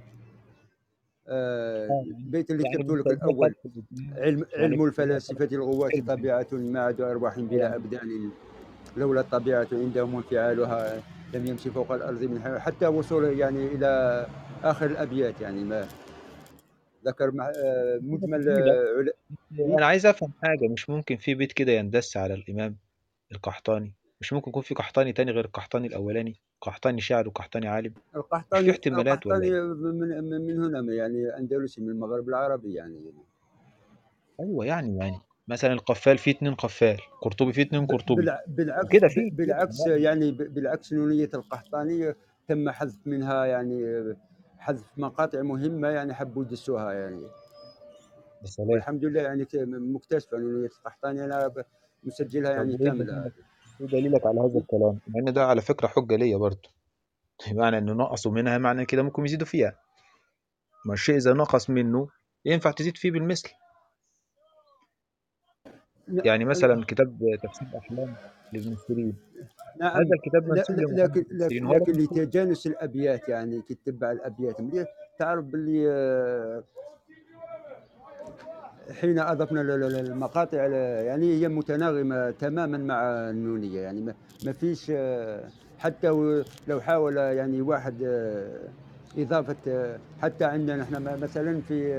A: يعني
C: البيت اللي
A: يعني
C: كتبته لك
A: بيستخدموا خط
C: الأول:
A: الإجماع،
C: علم
A: بيستخدموا خط
C: الفلاسفة الغواة
A: علم
C: طبيعة معد أرواح بلا
A: يعني.
C: أبدان، لولا الطبيعة عندهم انفعالها لم يمشي فوق الأرض من حتى وصول يعني إلى آخر الأبيات. يعني ما ذكر
A: حاجة
C: مجمل
A: جميلة.
C: م?
A: أنا عايز أفهم حاجة، مش ممكن في بيت كده يندس على الإمام القحطاني؟ مش ممكن يكون في قحطاني تاني غير القحطاني الأولاني؟ قحطاني شاعر وقحطاني عالم؟ مش في احتمالات ولا
C: القحطاني
A: إيه؟
C: من هنا يعني أندلسي من المغرب العربي يعني.
A: أيوه يعني مثلا القفال فيه اتنين قفال، قرطبي فيه اتنين قرطبي،
C: بالعكس
A: وكده في
C: بالعكس
A: احتمال.
C: يعني بالعكس نونية القحطاني تم حذف منها يعني حذف مقاطع مهمة يعني حبوا يدسوها يعني.
A: يا سلام.
C: والحمد لله يعني مكتشفة نونية القحطاني، أنا مسجلها
A: طب
C: يعني
A: وإيه
C: كاملة.
A: دليلك؟ إيه دليلك على هذا الكلام؟ مع إن ده على فكرة حجة ليا برضه. معنى إنه نقصوا منها معنى كده ممكن يزيدوا فيها. ما الشيء إذا نقص منه ينفع تزيد فيه بالمثل. يعني مثلا كتاب تفسير الأحلام لابن سيرين، هذا
C: نعم.
A: الكتاب
C: لا
A: منسوب لمحمد
C: لكن
A: بن سيرين، هو ده
C: لكن
A: منسوب.
C: لتجانس الابيات يعني كي تتبع الابيات مليح تعرف باللي حين اضفنا المقاطع يعني هي متناغمه تماما مع النونيه. يعني ما فيش حتى لو حاول يعني واحد اضافه حتى عندنا نحن مثلا في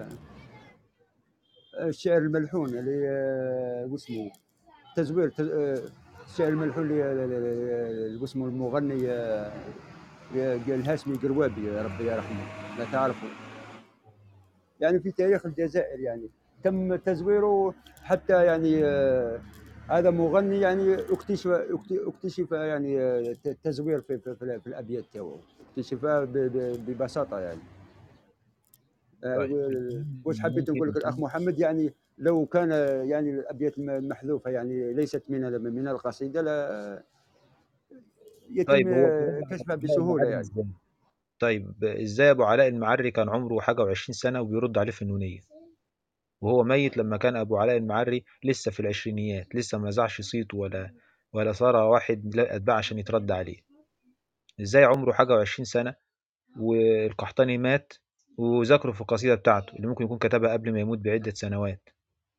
C: الشعر الملحون اللي واسمه تزوير الشعر الملحون اللي واسمه المغني الهاشمي قروابي ربي يرحمه، لا تعرفه. يعني في تاريخ الجزائر يعني تم تزويره حتى يعني هذا مغني يعني اكتشف يعني التزوير في الابيات تاعو اكتشفها ببساطه يعني.
A: طيب
C: واش حبيت
A: ممكن
C: نقول لك الاخ محمد؟ يعني لو كان يعني الابيات المحذوفه يعني ليست من القصيده لا يتم
A: طيب هو بيرد على
C: كشفها
A: أبو علاء
C: بسهوله
A: المعري
C: يعني.
A: إزاي؟ طيب إزاي أبو علاء المعري كان عمره حاجة وعشرين سنة وبيرد عليه في النونية، وهو ميت لما كان أبو علاء المعري لسه في العشرينيات، لسه ما زعش صيته ولا صار واحد أتباع عشان يترد عليه؟ إزاي عمره حاجة وعشرين سنة والقحطاني مات وذكره في القصيدة بتاعته اللي ممكن يكون كتبها قبل ما يموت بعدة سنوات؟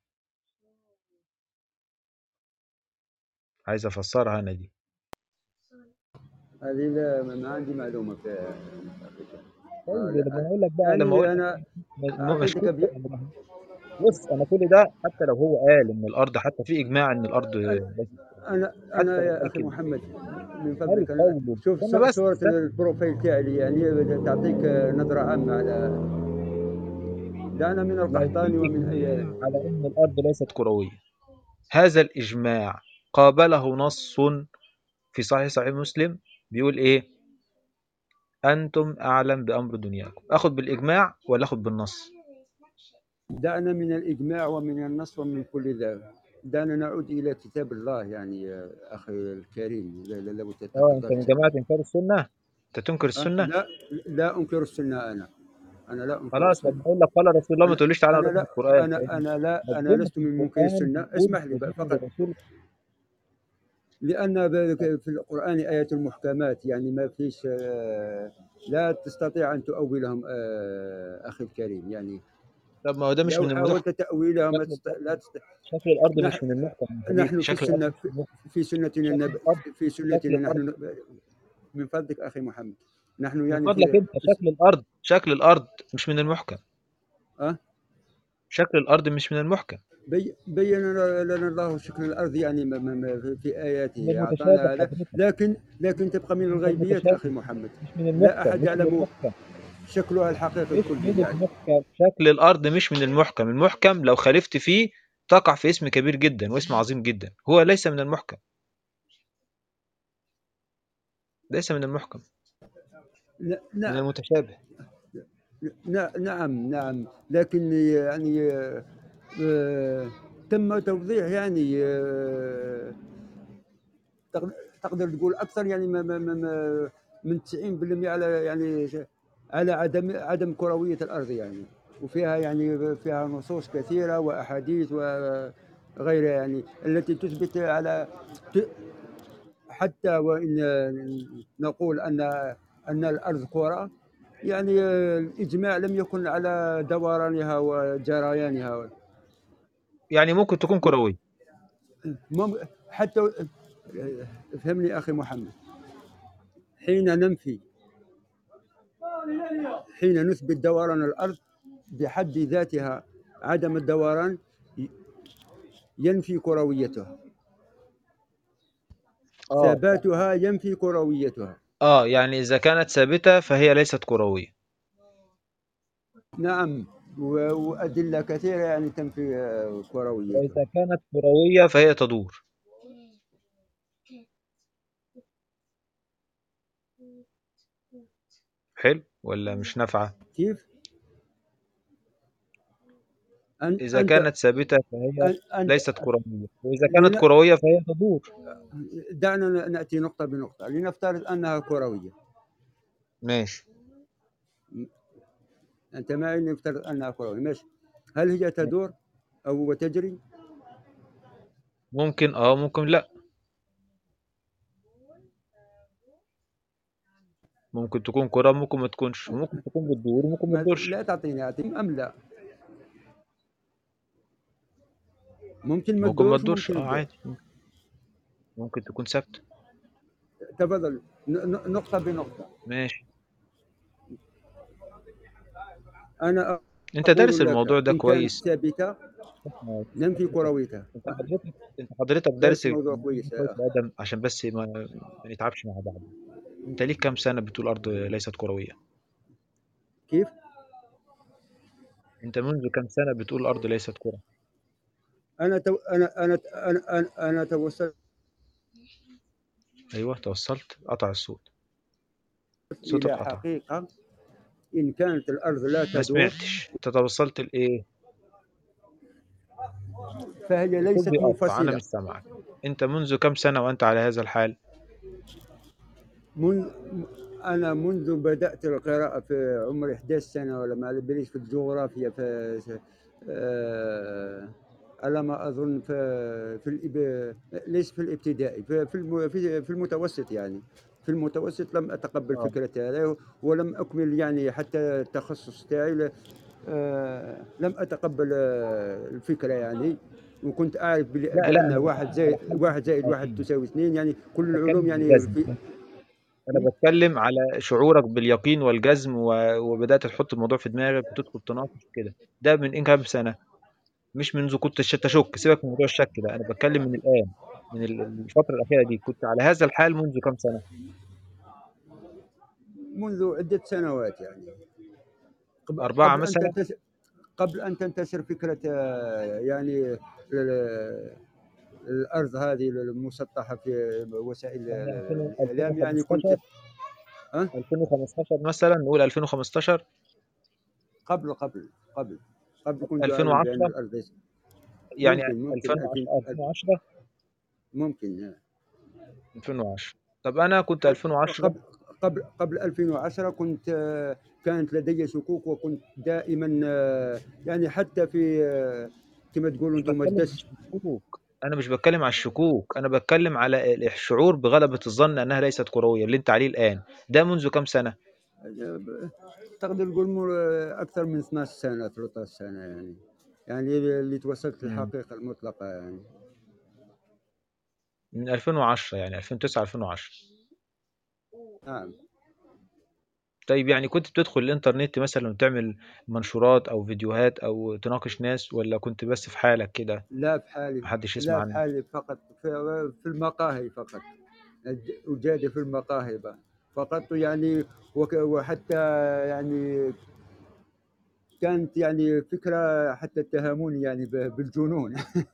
A: عايز أفسرها أنا دي.
C: هذه لا ما عندي معلومه في
A: طيب لما
C: لا.
A: أقول لك بقى، لما
C: يعني
A: أقول لك
C: انا اعطيتك
A: مشكوك في أمرها. بص أنا كل ده حتى لو هو قال إن الأرض، حتى في إجماع إن الأرض ليست كروية،
C: انا
A: حتى لو
C: يا
A: قال
C: اخي
A: كده،
C: محمد من
A: هل
C: فضلك أنا
A: قوله
C: شوف
A: استنى بس
C: صوره
A: استنى.
C: البروفايل تاعي يعني تعطيك نظره عامه على لا انا من
A: لو في
C: القحطاني ومن
A: إجماع
C: اي.
A: على إن الأرض ليست كروية، هذا الإجماع قابله نص في صحيح مسلم بيقول إيه؟ أنتم أعلم بأمر دنياكم. أخذ بالإجماع ولا أخذ بالنص؟
C: دعنا من الإجماع ومن النص ومن كل ذا. دعنا نعود إلى كتاب الله يعني يا أخي الكريم. لو
A: أنت من
C: تقدر
A: جماعة إنكار السنة؟ أنت تنكر السنة؟
C: لا لا أنكر السنة. أنا لا أنكر
A: خلاص
C: السنة.
A: لما أقول لك قال رسول الله ما
C: أنا
A: تقوليش تعالى
C: أنا
A: نروح
C: لا
A: للقرآن،
C: أنا
A: لأن
C: أنا لا أنا
A: ربنا
C: لست
A: في
C: من منكر
A: القرآن
C: السنة.
A: بيقول
C: اسمح لي بقى
A: وجعل
C: فقط.
A: الرسول.
C: لأن في القرآن آيات المحكمات يعني ما فيش لا تستطيع أن تؤولهم أخي الكريم يعني.
A: طب ما هو ده مش
C: لو
A: من المحكم.
C: حاولت تأويلهم
A: شكل
C: لا
A: الأرض، شكل الأرض
C: نحن
A: مش من المحكم يا حبيبي،
C: نحن في
A: شكل الأرض
C: السنة
A: مش من المحكم.
C: في سنتنا
A: شكل الأرض،
C: في
A: شكل
C: سنتنا
A: الأرض،
C: نحن من فضلك أخي محمد نحن
A: من
C: يعني
A: فضلك
C: في
A: أنت، شكل الأرض مش من المحكم.
C: أه
A: شكل الأرض مش من المحكم.
C: بين لنا الله شكل الأرض يعني في
A: من
C: آياته
A: المتشابه
C: أعطانا هذا.
A: حضرتك.
C: لكن تبقى من
A: من
C: الغيبيات أخي
A: المتشابه،
C: محمد.
A: مش من
C: لا
A: المحكم،
C: أحد
A: مش من
C: يعلم
A: المحكم.
C: شكلها الحقيقي
A: مش
C: الكلي
A: من
C: يعني.
A: المحكم، شكل الأرض مش من المحكم. المحكم لو خالفت فيه تقع في اسم كبير جدا واسم عظيم جدا، هو ليس من المحكم، ليس من المحكم، من
C: نعم
A: المتشابه.
C: نعم لكن يعني آه، تم توضيح يعني تقدر تقول اكثر يعني من 90% على يعني على عدم كرويه الارض يعني. وفيها يعني فيها نصوص كثيره واحاديث وغيرها يعني التي تثبت على حتى وان نقول ان الارض كره، يعني الاجماع لم يكن على دورانها وجريانها.
A: يعني ممكن تكون كروية.
C: حتى افهمني اخي محمد، حين ننفي حين نثبت دوران الارض بحد ذاتها عدم الدوران ينفي كرويتها،
A: اه
C: ثباتها ينفي كرويتها.
A: يعني إذا كانت ثابتة فهي ليست كروية.
C: نعم، وأدلة كثيرة يعني تنفي كرويتها.
A: وإذا كانت كروية فهي تدور. حلو ولا مش نافعة؟
C: كيف؟
A: إذا
C: أنت
A: كانت ثابتة فهي
C: أنت
A: ليست كروية، وإذا كانت
C: لن...
A: كروية فهي تدور.
C: دعنا نأتي نقطة بنقطة. لنفترض أنها كروية.
A: ماشي.
C: أنت معي؟ نفترض أنها كروية، ماشي. هل هي تدور أو تجري؟
A: ممكن ممكن لا. ممكن تكون كرة، ممكن ما تكونش، ممكن تكون بتدور وممكن ما تدورش.
C: لا تعطيني أم لا؟ ممكن ما
A: ممكن ما
C: تدورش
A: تدورش،
C: وممكن تدور.
A: عادي. ممكن تكون ثابتة.
C: تفضل، نقطة بنقطة.
A: ماشي.
C: أنا
A: انت دارس
C: أقول لك
A: الموضوع ده
C: إن كانت
A: كويس.
C: ثابتة
A: اسمع
C: ننفي كرويتها.
A: انت حضرتك
C: دارس
A: دارس
C: الموضوع
A: الموضوع ده
C: كويس.
A: كويس يا ادم، عشان بس ما نتعبش مع بعض. انت ليك كام سنة بتقول الارض ليست كروية؟
C: كيف؟
A: انت منذ كام سنة بتقول الارض ليست كرة؟
C: أنا تو... أنا توصلت
A: ايوه توصلت، قطع الصوت، صوتك
C: إلى
A: قطع.
C: حقيقة. إن كانت الأرض لا
A: ما
C: تدور
A: سمعتش انت توصلت لايه.
C: فهي
A: الصوت
C: ليست
A: بيقطع، انا
C: منفصلة.
A: مش سامعك. انت منذ كام سنة وانت على هذا الحال؟
C: من... أنا منذ بدأت القراءة في عمر 11 سنة ولا ما أدريش، في الجغرافيا، في على ما أظن ليس في الابتدائي، في المتوسط يعني. في المتوسط لم أتقبل
A: اه
C: فكرة هذا ولم أكمل يعني حتى التخصص تاعي. لم أتقبل الفكرة يعني. وكنت أعرف
A: لا لا،
C: بأن
A: انا
C: واحد
A: بتكلم على
C: زائد
A: حالة
C: واحد زائد واحد
A: اليقين.
C: تساوي اثنين، يعني كل
A: انا
C: العلوم
A: بتكلم
C: يعني
A: بالجزم. انا بتكلم على شعورك باليقين والجزم وبدات تحط الموضوع في دماغك وتدخل تناقش كده. ده من كام سنه، مش منذ كنت تشك. سيبك من موضوع الشك ده، انا بتكلم من الان، من الفتره الاخيره دي كنت على هذا الحال منذ كام سنه.
C: منذ عدة سنوات يعني.
A: اربعه
C: قبل أن
A: مثلا.
C: تنتشر قبل أن تنتشر فكرة يعني الأرض هذه المسطحة في وسائل
A: يعني
C: الإعلام يعني كنت
A: 2015.
C: أه؟
A: 2015 مثلا، نقول 2015.
C: قبل قبل كنت أعلم بأن
A: 2010.
C: الأرض
A: يعني
C: ممكن 2000
A: 2010 2010.
C: ممكن.
A: 2010. طب انا كنت 2010.
C: قبل 2010 كنت كانت لدي شكوك، وكنت دائما يعني حتى في كما تقولوا
A: مش
C: انتم
A: بتكلم عن
C: الدس.
A: الشكوك، انا مش بتكلم على الشكوك، انا بتكلم على الشعور بغلبة الظن انها ليست كروية اللي انت عليه الان. ده منذ كام سنة؟
C: تقدر تقول اكثر من 12 سنه 13 سنه يعني. يعني اللي توصلت
A: مم.
C: للحقيقه المطلقه يعني.
A: من 2010، يعني 2009 2010.
C: نعم.
A: طيب يعني كنت بتدخل الانترنت مثلا وتعمل منشورات او فيديوهات او تناقش ناس، ولا كنت بس في حالك كده
C: لا في حالي
A: محدش يسمع
C: لا في
A: عنك؟
C: حالي فقط في المقاهي فقط. أجادل في المقاهي فقط يعني. وحتى يعني كانت يعني فكرة حتى اتهموني يعني بالجنون.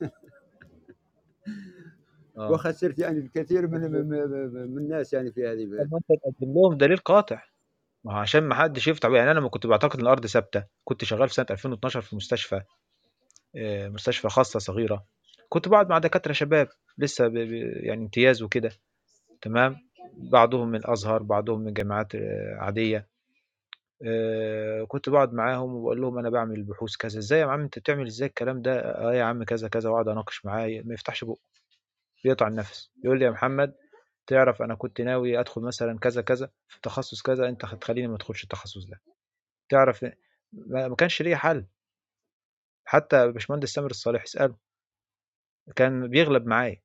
A: اه.
C: وخسرت يعني الكثير
A: طب
C: من الناس يعني في
A: طب
C: هذه.
A: ما انت تقدم لهم دليل قاطع. ما هو عشان ما حدش يفتح يعني. انا لما كنت بعتقد ان الارض ثابته كنت شغال في سنه 2012 في مستشفى، مستشفى خاصه صغيره.
D: كنت بقعد مع دكاترة شباب لسه يعني امتياز وكده، تمام، بعضهم من الأزهر بعضهم من جامعات عادية. كنت بقعد معاهم وبقول لهم أنا بعمل بحوث كذا. ازاي يا عم انت بتعمل ازاي الكلام ده؟ اه يا عم كذا كذا، واقعد اناقش معاه ما يفتحش بقه، بيقطع النفس، يقول لي يا محمد تعرف انا كنت ناوي ادخل مثلا كذا كذا في تخصص كذا، انت هتخليني ما ادخلش التخصص ده. تعرف ما كانش ليه حل. حتى باشمهندس سامر الصالح اساله، كان بيغلب معايا.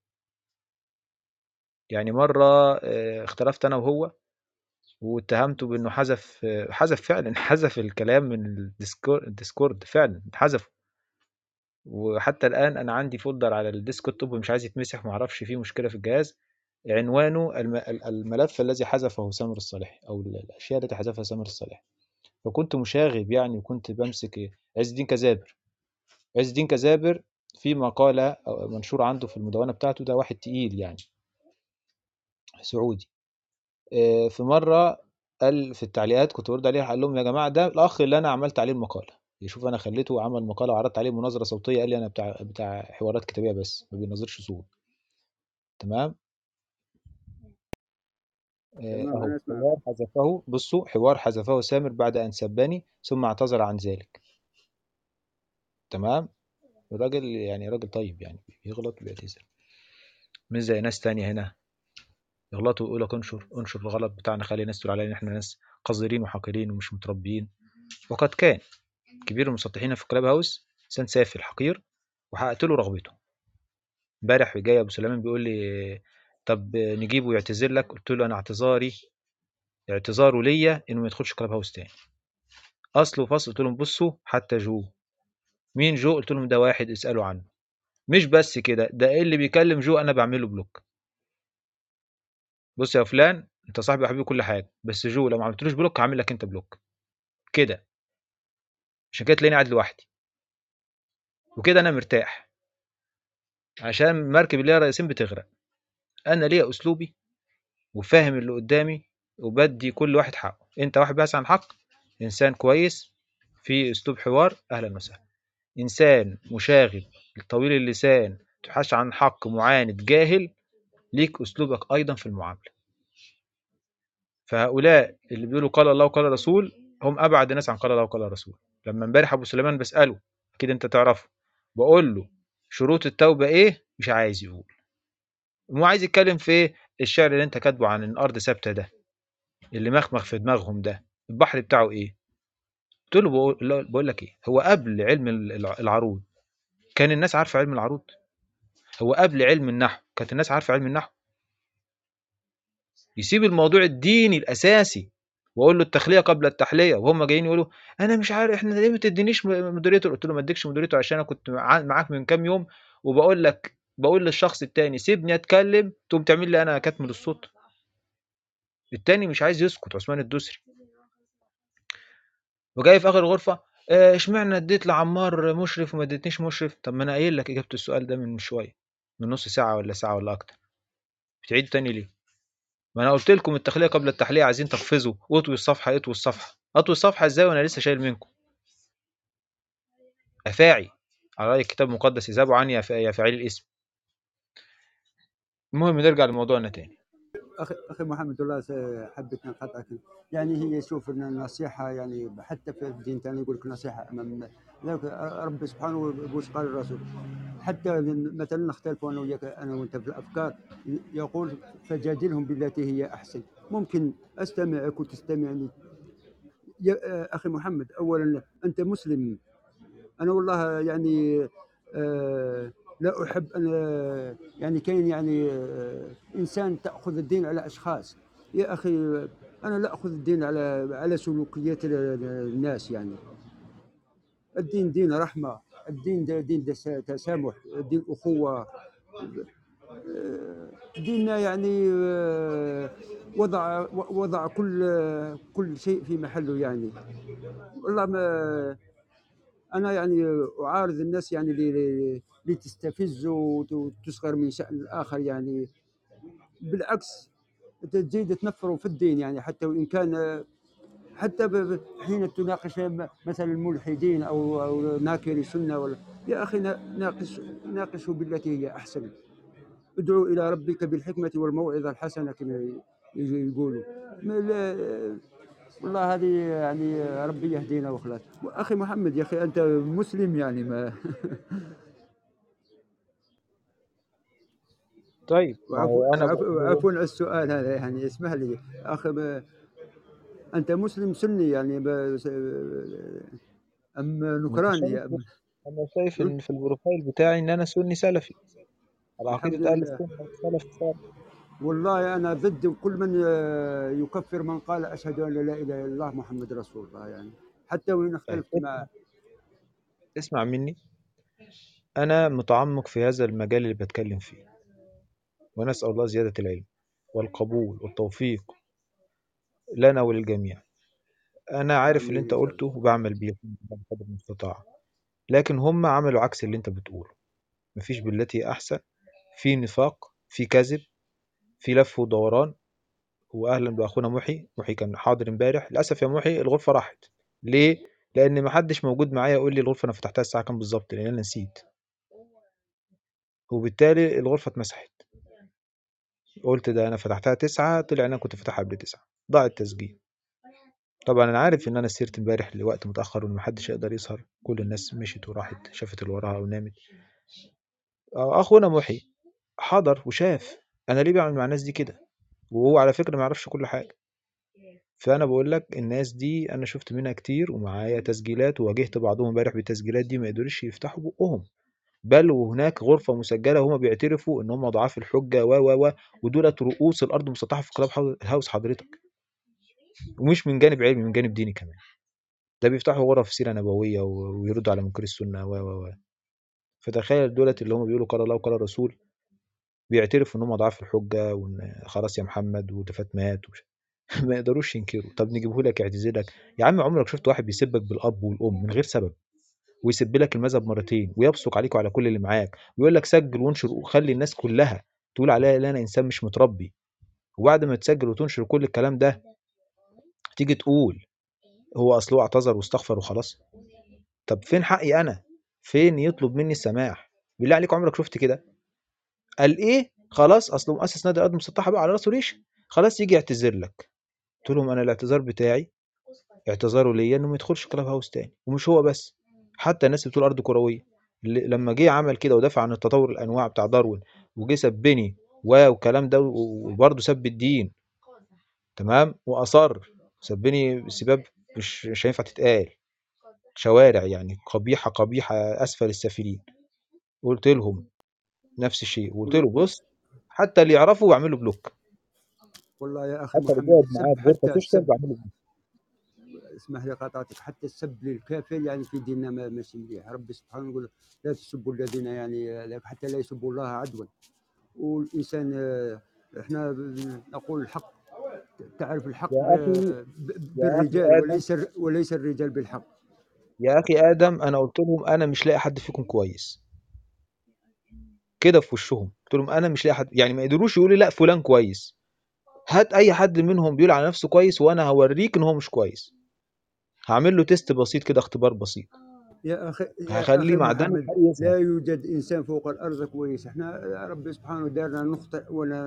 D: يعني مرة اختلفت أنا وهو واتهمته بأنه حذف فعلا حذف الكلام من الديسكورد فعلا حذفه. وحتى الآن أنا عندي فولدر على الديسكتوب مش عايز يتمسح، معرفش فيه مشكلة في الجهاز، عنوانه الملف الذي حذفه سامر الصالح أو الأشياء التي حذفها سامر الصالح. فكنت مشاغب يعني، وكنت بمسك عز الدين كزابر. عز الدين كزابر في مقالة منشور عنده في المدونة بتاعته، ده واحد تقيل يعني سعودي. في مرة قال في التعليقات، كنت برد عليها، قال لهم يا جماعة ده الأخ اللي أنا عملت عليه المقالة، يشوف أنا خليته عمل مقالة وعرضت عليه مناظرة صوتية، قال لي أنا بتاع حوارات كتابية بس ما بينظرش صوت. تمام.
C: تمام
D: أهو
C: أنا أسمع.
D: حوار حذفه، بصوا حوار حذفه سامر بعد أن سبني ثم اعتذر عن ذلك. تمام. الراجل يعني راجل طيب يعني، بيغلط وبيعتذر، مش زي ناس تانية هنا يغلطوا ويقول لك انشر الغلط بتاعنا، خلي الناس تقول علينا ان احنا ناس قذرين وحقيرين ومش متربيين. وقد كان كبير المسطحين في كلاب هاوس انسان سافل حقير، وحققت له رغبته. امبارح جاي ابو سليمان بيقول لي طب نجيبه يعتذر لك، قلت له انا اعتذاره ليا انه ما يدخلش كلاب هاوس تاني، اصل وفصل. قلت لهم بصوا حتى جو، مين جو؟ قلت لهم ده واحد اسالوا عنه. مش بس كده، ده اللي بيكلم جو انا بعمل له بلوك. بص يا فلان انت صاحبي وحبيبي كل حاجه، بس جو لو ما عملتلوش بلوك هعمل لك انت بلوك كده. عشان كده تلاقيني قاعد لوحدي وكده انا مرتاح، عشان المركب اللي هي رئيسين بتغرق. انا ليا اسلوبي وفاهم اللي قدامي، وبدي كل واحد حقه. انت واحد بحث عن حق، انسان كويس في اسلوب حوار، اهلا وسهلا. انسان مشاغب طويل اللسان تبحث عن حق، معاند جاهل، ليك اسلوبك ايضا في المعامله. فهؤلاء اللي بيقولوا قال الله وقال الرسول هم ابعد الناس عن قال الله وقال الرسول. لما امبارح ابو سليمان بساله، كده انت تعرفه، بقول له شروط التوبه ايه، مش عايز يقول. مو عايز يتكلم في ايه؟ الشعر اللي انت كاتبه عن الارض ثابته ده، اللي مخمخ في دماغهم ده، البحر بتاعه ايه؟ قلت له بقول لك ايه، هو قبل علم العروض كان الناس عارفه علم العروض؟ هو قبل علم النحو كانت الناس عارفه علم النحو؟ يسيب الموضوع الديني الاساسي واقول له التخليه قبل التحليه، وهم جايين يقولوا انا مش عارف احنا ليه ما تدينيش مودريتور. قلت له ما اديكش مودريتور عشان انا كنت معاك من كام يوم وبقول لك، بقول للشخص التاني سيبني اتكلم، تقوم تعمل لي انا كتم للصوت. التاني مش عايز يسكت، عثمان الدوسري. وجاي في اخر الغرفه اشمعنى اديت لعمار مشرف وما اديتنيش مشرف؟ طب ما انا قايل لك اجابه السؤال ده من شويه، من نص ساعه ولا ساعه ولا اكتر، بتعيد تاني ليه؟ ما انا قلت لكم التخليه قبل التحليه، عايزين تحفظوا، اطوي الصفحه اطوي الصفحه. اطوي الصفحه ازاي وانا لسه شايل منكم؟ افاعي على راي الكتاب المقدس اذهبوا عني يا فاعلي الاسم. المهم نرجع لموضوعنا تاني.
C: أخي محمد والله حبيت نقاطعك. يعني هي شوف إن النصيحة يعني حتى في الدين تاني يقول لك نصيحة أمام رب سبحانه وش قال الرسول. حتى مثلا نختلف أنا وياك، أنا وأنت في الأفكار، يقول فجادلهم بالتي هي أحسن. ممكن أستمعك وتستمعني يا أخي محمد. أولا أنت مسلم، أنا والله يعني لا أحب أن يعني كاين يعني إنسان تأخذ الدين على أشخاص. يا أخي أنا لا أخذ الدين على سلوكيات الناس. يعني الدين دين رحمة، الدين دين تسامح، دين أخوة. ديننا يعني وضع كل شيء في محله. يعني والله ما أنا يعني أعارض الناس يعني اللي تستفز وتسخر من شأن الآخر. يعني بالعكس تزيد تنفروا في الدين، يعني حتى وإن كان حتى حين تناقش مثلا الملحدين أو ناكري السنة يا أخي ناقشه بالتي هي أحسن. ادعو إلى ربك بالحكمة والموعظة الحسنة كما يقولوا. والله هذه يعني ربي يهدينا وخلاص. أخي محمد يا أخي أنت مسلم يعني ما
D: طيب ما هو أنا
C: عفوا على السؤال هذا يعني اسمح لي أخي أنت مسلم سني يعني أم
D: أنت
C: نكراني
D: شايف، أنا شايف إن في البروفايل بتاعي إن أنا سني سلفي على
C: الحمد
D: عقيدة أهل
C: لله.
D: السنة والسلف الصالح.
C: والله أنا ضد كل من يكفر من قال أشهد أن لا إله إلا الله محمد رسول الله يعني حتى وإن
D: طيب
C: اختلفت معه.
D: اسمع مني، أنا متعمق في هذا المجال اللي بتكلم فيه، ونسأل الله زيادة العلم والقبول والتوفيق لنا وللجميع. أنا عارف اللي
C: آمين
D: أنت
C: إن شاء
D: قلته
C: الله.
D: وبعمل بيه بقدر المستطاع، لكن هم عملوا عكس اللي أنت بتقوله. مفيش بالتي أحسن، في نفاق، في كذب، في لف ودوران. وأهلا بأخونا محي كان حاضر امبارح. للأسف يا محي الغرفة راحت. ليه؟ لأن محدش موجود معايا يقول لي الغرفة أنا فتحتها الساعة كام بالظبط، لأن أنا نسيت، وبالتالي الغرفة اتمسحت. قلت ده أنا فتحتها 9، طلع أنا كنت فاتحها قبل 9، ضاع التسجيل. طبعا أنا عارف إن أنا سيرت امبارح لوقت متأخر وإن محدش يقدر يسهر، كل الناس مشيت وراحت شافت اللي وراها ونامت. أخونا محي حضر وشاف أنا ليه بعمل مع الناس دي كده، وهو على فكرة ما يعرفش كل حاجة. فأنا بقول لك الناس دي أنا شفت منها كتير ومعايا تسجيلات، وواجهت بعضهم امبارح بالتسجيلات دي ما قدروش يفتحوا بقهم، بل وهناك غرفة مسجلة وهم بيعترفوا إن هم ضعاف الحجة و ودولت رؤوس الأرض المسطحة في كلاب هاوس حضرتك، ومش من جانب علمي، من جانب ديني كمان. ده بيفتحوا غرف سيرة نبوية ويردوا على منكر السنة و فتخيل دولت اللي هم بيقولوا قال الله وقال الرسول بيعترفوا إن هم ضعاف الحجة، وإن خلاص يا محمد وده فات مات ما يقدروش ينكروا. طب نجيبه لك يعتذر لك يا عم؟ عمرك شفت واحد بيسبك بالاب والام من غير سبب، ويسب لك المذهب مرتين، ويبصق عليك وعلى كل اللي معاك، ويقول لك سجل وانشر وخلي الناس كلها تقول عليا ان انا انسان مش متربي، وبعد ما تسجل وتنشر كل الكلام ده تيجي تقول هو اصله اعتذر واستغفر وخلاص؟ طب فين حقي انا؟ فين يطلب مني السماح؟ بالله عليك عمرك شفت كده؟ قال ايه؟ خلاص اصله مؤسس نادي الارض المسطحه بقى على راسه ريش، خلاص يجي يعتذر لك. قلت لهم انا الاعتذار بتاعي اعتذاره ليا انه ما يدخلش كلاب هاوس تاني. ومش هو بس، حتى الناس بتوع ارض كرويه لما جه عمل كده ودافع عن التطور الانواع بتاع داروين، وجه سبني والكلام ده، وبرضه سب الدين، تمام، واصر سبني سباب مش هينفع تتقال، شوارع يعني قبيحه قبيحه اسفل السافلين. قلت لهم نفس الشيء، وقلت له بص، حتى اللي يعرفه بعمل له بلوك،
C: والله يا أخي
D: حتى اللي
C: محمد
D: بيقعد معاه
C: السب،
D: في غرفه
C: حتى
D: تشتم
C: السب،
D: بعمل له بلوك.
C: اسمح لي قطعتك، حتى السب للكافر يعني في ديننا ماشي مليح. ربي سبحانه يقول لا تسبوا الذين يعني حتى لا يسبوا الله عدوا. والإنسان احنا نقول الحق، تعرف الحق
D: يا اخي يا اخي
C: بالرجال
D: ادم
C: وليس الرجال بالحق.
D: يا اخي ادم انا قلت لهم انا مش لاقي حد فيكم كويس كده في وشهم. قلت لهم انا مش لاقي حد، يعني ما قدروش يقولوا لا فلان كويس. هات اي حد منهم بيقول على نفسه كويس وانا هوريك ان هو مش كويس. هعمل له تيست بسيط كده، اختبار بسيط،
C: يا
D: هخليه
C: أخي
D: معدنه
C: محمد
D: الحقيقي يظهر.
C: لا يوجد إنسان فوق الأرض كويس. إحنا ربي سبحانه دارنا نخطئ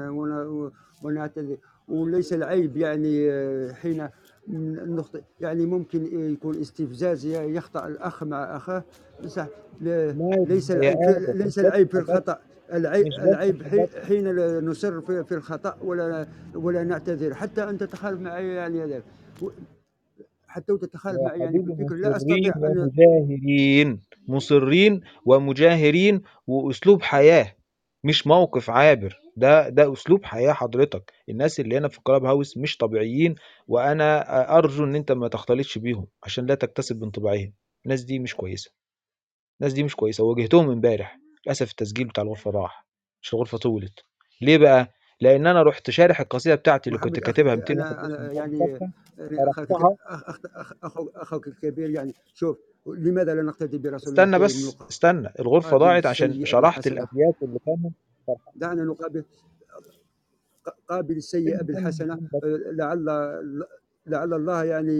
C: ونعتذر. وليس العيب يعني حين نخطئ يعني ممكن يكون استفزاز، يخطأ الأخ مع أخاه صح.
D: ماشي
C: ليس
D: يا
C: العيب
D: ادم، مش بس
C: العيب في
D: حاجات،
C: الخطأ.
D: مش بس
C: العيب
D: حاجات.
C: حين نصر في الخطأ ولا نعتذر. حتى أنت تخالف معي يعني هذا، حتى وتتخالف
D: يا
C: معي يعني في
D: حبيبي
C: الفكر لا
D: مصرين
C: أستطيع أن.
D: ومجاهرين، مصرين ومجاهرين، واسلوب حياة مش موقف عابر. ده اسلوب حياة حضرتك. الناس اللي هنا في الكلاب هاوس مش طبيعيين، وانا ارجو ان انت ما تختلطش بيهم عشان لا تكتسب من طباعهم. الناس دي مش كويسة، الناس دي مش كويسة. واجهتهم امبارح، للاسف التسجيل بتاع الغرفة راح، مش الغرفة طولت. ليه بقى؟ لان انا رحت شارح القصيدة بتاعتي اللي كنت
C: محمد أخي
D: كاتبها 251
C: أنا يعني
D: صفحة،
C: أخاك
D: شرحتها.
C: أخوك الكبير يعني شوف، لماذا لا نقتدي برسول الله
D: استنى
C: الكريم؟
D: بس استنى، الغرفة
C: نقابل
D: ضاعت عشان
C: السيئة
D: شرحت
C: بالحسنة.
D: الأبيات اللي كانت شرحها.
C: دعنا نقابل، قابل السيئة
D: استنى
C: بالحسنة.
D: استنى بس.
C: لعل لعل الله يعني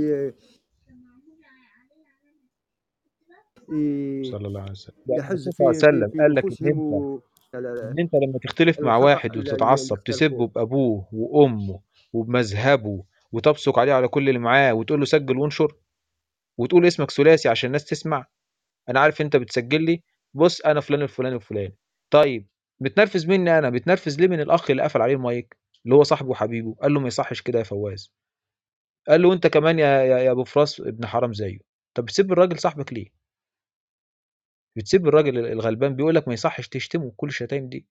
C: ي-
D: صلى الله عليه وسلم. يعني
C: يحز
D: الرسول صلى الله
C: في
D: عليه
C: في
D: وسلم
C: في
D: قال لك
C: نفوسهم
D: ان انت لما تختلف مع
C: الخطأ
D: واحد
C: اللي
D: وتتعصب
C: اختلفوه.
D: تسبه بابوه وامه وبمذهبه وتبصق عليه على كل اللي معاه وتقول له سجل وانشر وتقول اسمك ثلاثي عشان الناس تسمع. انا عارف انت بتسجل لي، بص انا فلان الفلاني الفلاني. طيب بتنرفز مني، انا بتنرفز ليه من الاخ اللي قفل عليه المايك اللي هو صاحبه وحبيبه؟ قال له ما يصحش كده يا فواز. قال له انت كمان يا ابو فراس ابن حرام زيه. طب بتسيب الراجل صاحبك ليه؟ بتسيب الراجل الغلبان بيقول لك ما يصحش تشتمه كل الشتايم دي.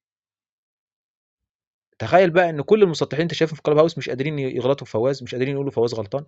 D: تخيل بقى ان كل المسطحين انت شايفهم في كلاب هاوس مش قادرين يغلطوا في فواز، مش قادرين يقولوا فواز غلطان،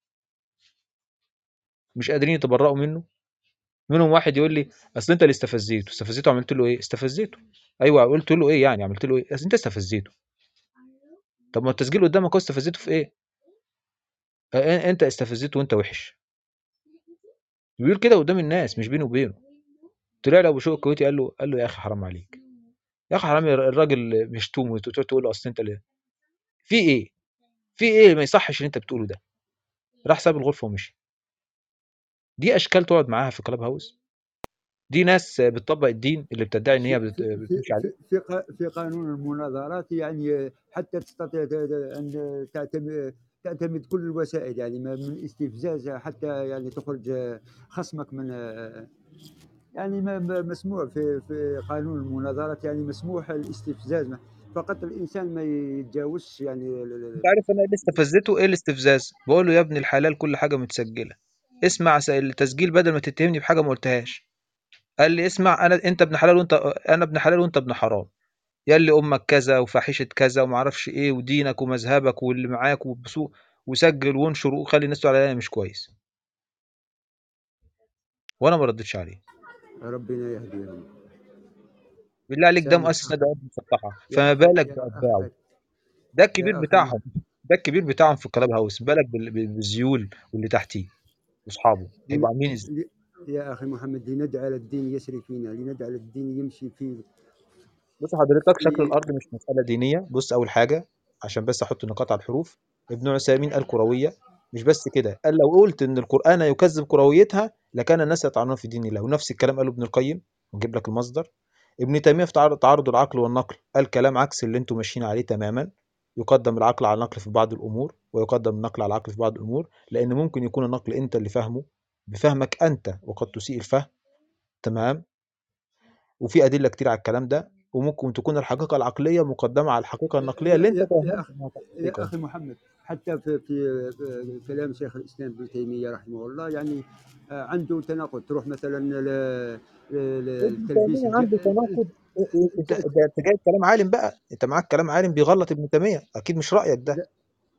D: مش قادرين يتبرؤوا منه. منهم واحد يقول لي اصل انت اللي استفزيته عملت له ايه؟ استفزيته. ايوه قلت له ايه يعني؟ عملت له ايه؟ اصل انت استفزيته. طب ما التسجيل قدامك هو استفزيته في ايه؟ انت استفزيته وانت وحش. بيقول كده قدام الناس مش بينه وبينه. طلع له ابو شوق الكويتي قال له يا اخي حرام عليك، يا اخي حرام الراجل بيشتم وتقعد تقول له اصل انت اللي في ايه؟ في ايه ما يصحش اللي انت بتقوله ده؟ راح ساب الغرفه ومشي. دي اشكال تقعد معاها في كلاب هاوس؟ دي ناس بتطبق الدين اللي بتدعي ان هي
C: في في في
D: بتمشي عليه؟
C: في قانون المناظرات يعني حتى تستطيع أن تعتمد كل الوسائل، يعني من استفزاز حتى يعني تخرج خصمك من يعني مسموح في قانون المناظرات، يعني مسموح الاستفزاز، فقط الإنسان ما يتجاوزش يعني
D: انت عارف انا ايه اللي استفزته؟ ايه الاستفزاز؟ بقول له يا ابن الحلال كل حاجه متسجله، اسمع التسجيل بدل ما تتهمني بحاجه ما قلتهاش. قال لي اسمع، انت ابن حلال وانت انا ابن حلال وانت ابن حرام. يا اللي امك كذا وفاحشه كذا وما اعرفش ايه ودينك ومذهبك واللي معاك وبسوق، وسجل وانشر وخلي الناس تقول عليا مش كويس. وانا ما ردتش عليه.
C: ربنا يهديهم.
D: بالله عليك ده
C: سامح
D: مؤسس نادي
C: أخي،
D: الارض المسطحه،
C: يا
D: فما
C: أخي
D: بالك
C: يا
D: باتباعه؟
C: أخي
D: ده الكبير
C: يا أخي
D: بتاعهم، ده الكبير بتاعهم في الكلاب هاوس، بالك بالزيول واللي تحتيه واصحابه
C: لن...
D: هيبقوا عاملين ازاي؟
C: ل... يا أخي محمد، لنجعل الدين يسري فينا، لنجعل الدين يمشي
D: بص حضرتك شكل
C: في
D: الارض مش مساله دينيه. بص اول حاجه عشان بس احط النقاط على الحروف، ابن عثيمين قال كرويه. مش بس كده، قال لو قلت ان القران يكذب كرويتها لكان الناس يطعنون في دين الله. ونفس الكلام قاله ابن القيم، ونجيب لك المصدر. ابن تيميه في تعارض العقل والنقل قال كلام عكس اللي انتم ماشيين عليه تماما. يقدم العقل على النقل في بعض الامور، ويقدم النقل على العقل في بعض الامور، لان ممكن يكون النقل انت اللي فاهمه بفهمك انت وقد تسيء الفهم. تمام. وفي ادله كتير على الكلام ده. وممكن تكون الحقيقه العقليه مقدمه على الحقيقه النقليه اللي انت
C: يا
D: توهمت
C: أخي
D: انها
C: يا
D: حقيقه.
C: أخي محمد، حتى في كلام شيخ الإسلام ابن تيمية رحمه الله، يعني عنده تناقض. تروح مثلا
D: ابن
C: للتلبيس
D: تيميه عنده تناقض. انت جايب كلام عالم بقى، انت معاك كلام عالم بيغلط ابن تيميه، اكيد مش رايك ده.
C: لا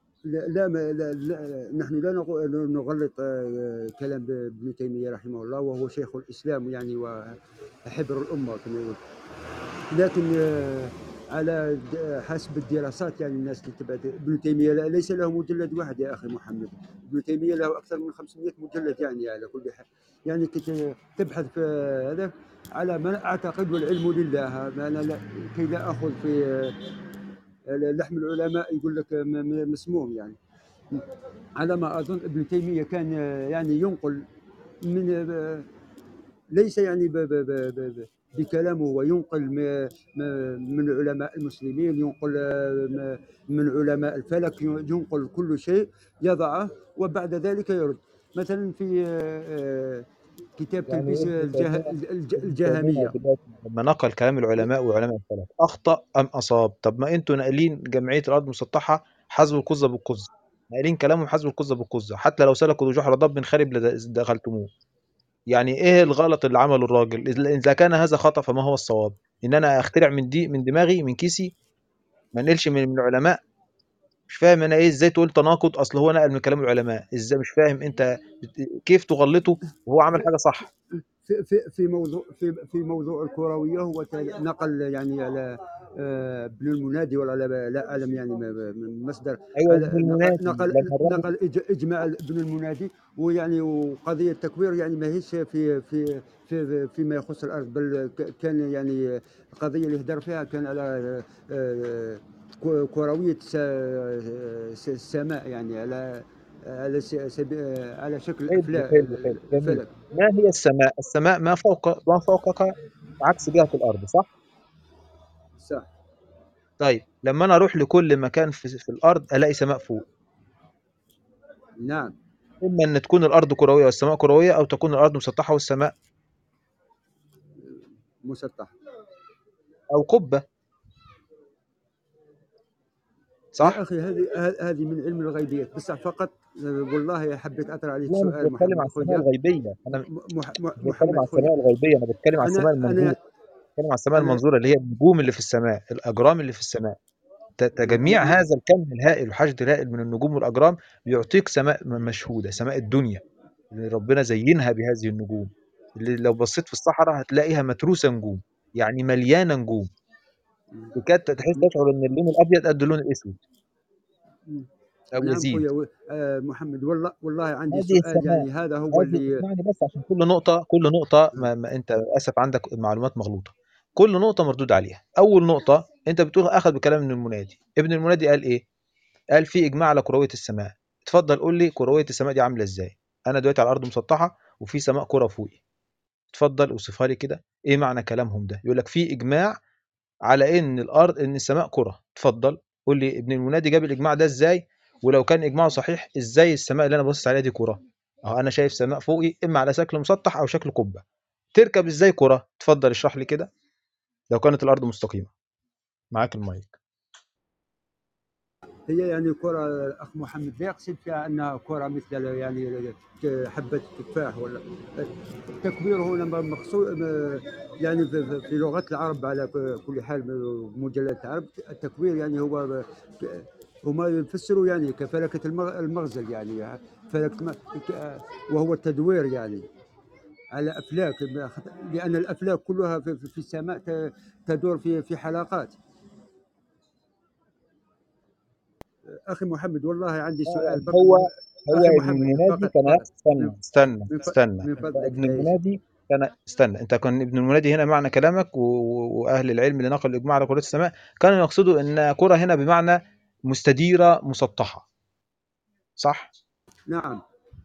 C: لا، نحن لا نغلط كلام ابن تيمية رحمه الله، وهو شيخ الإسلام يعني وحبر الأمة كما يقول. لكن على حسب الدراسات، يعني الناس اللي تبعت ابن تيمية ليس له مجلد واحد يا أخي محمد. ابن تيمية له أكثر من 500 مجلد، يعني على كل حال. يعني كي تبحث في هذا على ما أعتقد، والعلم لله، ما أنا كي لا أخذ في لحم العلماء، يقول لك مسموم يعني. على ما أظن ابن تيمية كان يعني ينقل من ليس يعني بكلامه، وينقل من علماء المسلمين، ينقل من علماء الفلك، ينقل كل شيء يضعه، وبعد ذلك يرد. مثلا في كتاب
D: يعني
C: تلبيس
D: ابن تيميه
C: الجهمية.
D: دلوقتي لما نقل كلام العلماء وعلماء الفلك اخطا ام اصاب؟ طب ما انتوا ناقلين جمعيه الارض المسطحه حذو القزه بالقزه، ناقلين كلامهم حذو القزه بالقزه، حتى لو سلكوا جحر ضب خارب لدخلتموه. يعني ايه الغلط اللي عمله الراجل؟ اذا كان هذا خطأ فما هو الصواب؟ ان انا اخترع من دماغي من كيسي، ما نقلش من العلماء؟ مش فاهم انا ايه ازاي تقول تناقض؟ اصل هو نقل من كلام العلماء ازاي؟ مش فاهم انت كيف تغلطه وهو عمل حاجة صح.
C: في موضوع الكرويه، هو نقل يعني على ابن المنادي، ولا لا اعلم يعني من مصدر،
D: ايوه ابن
C: على
D: المنادي لما الراجل
C: اجماع ابن المنادي. ويعني وقضيه التكوير يعني ما هيش فيما يخص الارض، بل كان يعني القضيه اللي هدر فيها كان على كرويه السماء، يعني على على شكل
D: حلو حلو حلو جميل.
C: فلك.
D: ما هي السماء؟ السماء ما فوقك عكس جهة الأرض، صح؟
C: صح.
D: طيب لما أنا أروح لكل مكان في الأرض ألاقي سماء فوق،
C: نعم.
D: إما أن تكون الأرض كروية والسماء كروية، أو تكون الأرض مسطحة والسماء
C: مسطح.
D: أو قبة،
C: يا
D: صح؟
C: أخي هذه من علم الغيبيات، بس فقط والله حبيت أطرح عليك
D: لا مش
C: سؤال
D: بتكلم عن
C: محمد
D: السماء
C: خويا.
D: الغيبية، أنا مش بتكلم عن
C: محمد خويا،
D: السماء الغيبية، أنا بتكلم عن السماء
C: أنا
D: المنظورة. بتكلم عن السماء
C: أنا
D: المنظورة اللي هي النجوم اللي في السماء، الأجرام اللي في السماء. تجميع هذا الكم الهائل والحشد الهائل من النجوم والأجرام بيعطيك سماء مشهودة، سماء الدنيا اللي ربنا زينها بهذه النجوم، اللي لو بصيت في الصحراء هتلاقيها متروسة نجوم، يعني مليانة نجوم، تكاد تحس تشعر ان اللون الابيض قد اللون الاسود او
C: نعم
D: يزيد.
C: خويا محمد، والله عندي
D: هذه
C: سؤال،
D: السماء،
C: يعني هذا هو
D: هذه
C: اللي
D: اسمعني بس عشان كل نقطة ما انت للاسف عندك معلومات مغلوطة. كل نقطة مردود عليها. اول نقطة انت بتقول اخذ بكلام ابن المنادي. ابن المنادي قال ايه؟ قال في اجماع على كروية السماء. اتفضل قول لي كروية السماء دي عاملة ازاي؟ انا دلوقتي على الارض مسطحة وفي سماء كرة فوقي، اتفضل اوصفها لي كده، ايه معنى كلامهم ده؟ يقول لك في اجماع على ان السماء كرة. اتفضل قول لي ابن المنادي جاب الاجماع ده ازاي؟ ولو كان اجماعه صحيح ازاي السماء اللي انا باصص عليها دي كرة؟ اهو انا شايف سماء فوقي اما على شكل مسطح او شكل قبة، تركب ازاي كرة؟ اتفضل اشرح لي كده لو كانت الارض مستقيمة. معاك المايك.
C: هي يعني كرة الأخ محمد لا يقصد فيها أنها كرة مثل يعني حبة تفاح ولا. التكبير هنا مقصود يعني في لغة العرب على كل حال، مجلد العرب التكبير يعني هما يفسروا يعني كفلكة المغزل، يعني فلكة وهو التدوير يعني على أفلاك، لأن الأفلاك كلها في السماء تدور في حلقات. أخي محمد والله عندي سؤال برك
D: هو هو
C: أخي
D: ابن
C: محمد
D: المنادي
C: فقط
D: كان
C: فقط من
D: استنى استنى
C: من
D: استنى
C: من
D: انت
C: فضلك
D: ابن
C: تعيش.
D: المنادي كان استنى انت كان ابن المنادي هنا معنى كلامك واهل العلم اللي نقل الاجماع على كرة السماء كانوا يقصدوا ان كرة هنا بمعنى مستديرة مسطحة، صح؟
C: نعم.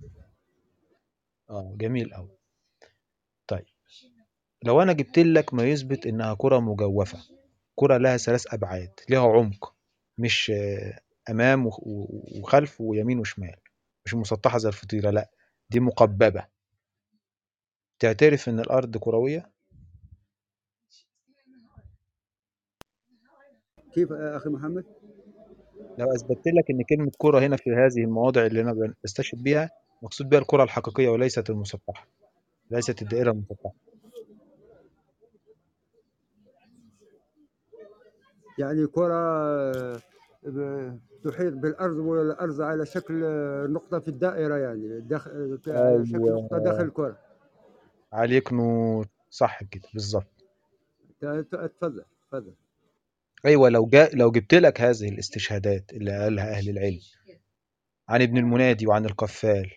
D: اه جميل قوي. طيب لو انا جبت لك ما يثبت انها كرة مجوفة، كرة لها ثلاث ابعاد، لها عمق، مش امام وخلف ويمين وشمال، مش مسطحة زي الفطيرة، لا دي مقببة، تعترف ان الارض كروية؟
C: كيف أخي محمد؟
D: لو اثبتت لك ان كلمة كرة هنا في هذه المواضع اللي انا بستشهد بيها مقصود بها الكرة الحقيقية وليست المسطحة، ليست الدائرة المسطحة.
C: يعني كرة تحيط بالأرض، والأرض على شكل نقطة في الدائرة، يعني على شكل
D: ايوه
C: نقطة داخل الكرة.
D: عليك نور، صح كده بالظبط.
C: تفضل تفضل.
D: ايوه لو جبت لك هذه الاستشهادات اللي قالها اهل العلم عن ابن المنادي وعن القفال،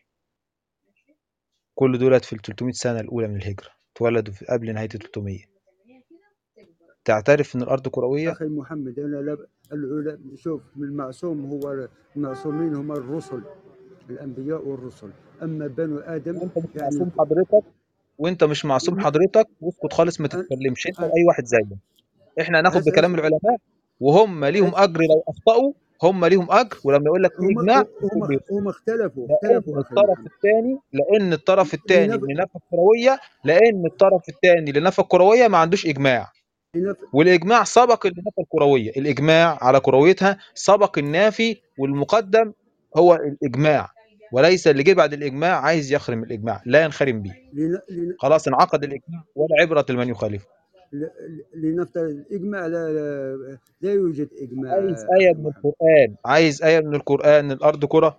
D: كل دولت في ال 300 سنة الأولى من الهجرة، اتولدوا قبل نهاية ال 300، تعترف إن الأرض كروية؟
C: أخي محمد أنا شوف، المعصوم هو المعصومين هم الرسل، الأنبياء والرسل، أما بنو آدم
D: وأنت مش
C: يعني
D: معصوم حضرتك، وأنت مش معصوم حضرتك، واسكت خالص ما
C: أن
D: تتكلمش أنت
C: أن
D: وأي واحد زيك. إحنا هناخد بكلام
C: اسمع.
D: العلماء وهم ليهم أجر لو أخطأوا، هم ليهم أجر، ولما يقول لك في
C: هم
D: إجماع
C: هم
D: الكل يسكت.
C: هم اختلفوا
D: لأن
C: أخي
D: الطرف
C: محمد.
D: الثاني لأن الطرف الثاني
C: لنف...
D: اللي نفى الكروية لأن الطرف الثاني اللي نفى الكروية ما عندوش إجماع،
C: لنف...
D: والإجماع سبق اللي نفى الكروية، الإجماع على كرويتها سبق النافي، والمقدم هو الإجماع، وليس اللي جه بعد الإجماع عايز يخرم الإجماع، لا ينخرم به،
C: لن... لن...
D: خلاص انعقد الإجماع ولا عبرة لمن يخالفه.
C: لنفترض الإجماع، لا يوجد إجماع
D: عايز آية
C: أخي
D: من
C: محمد.
D: القرآن، عايز آية من القرآن الأرض كرة؟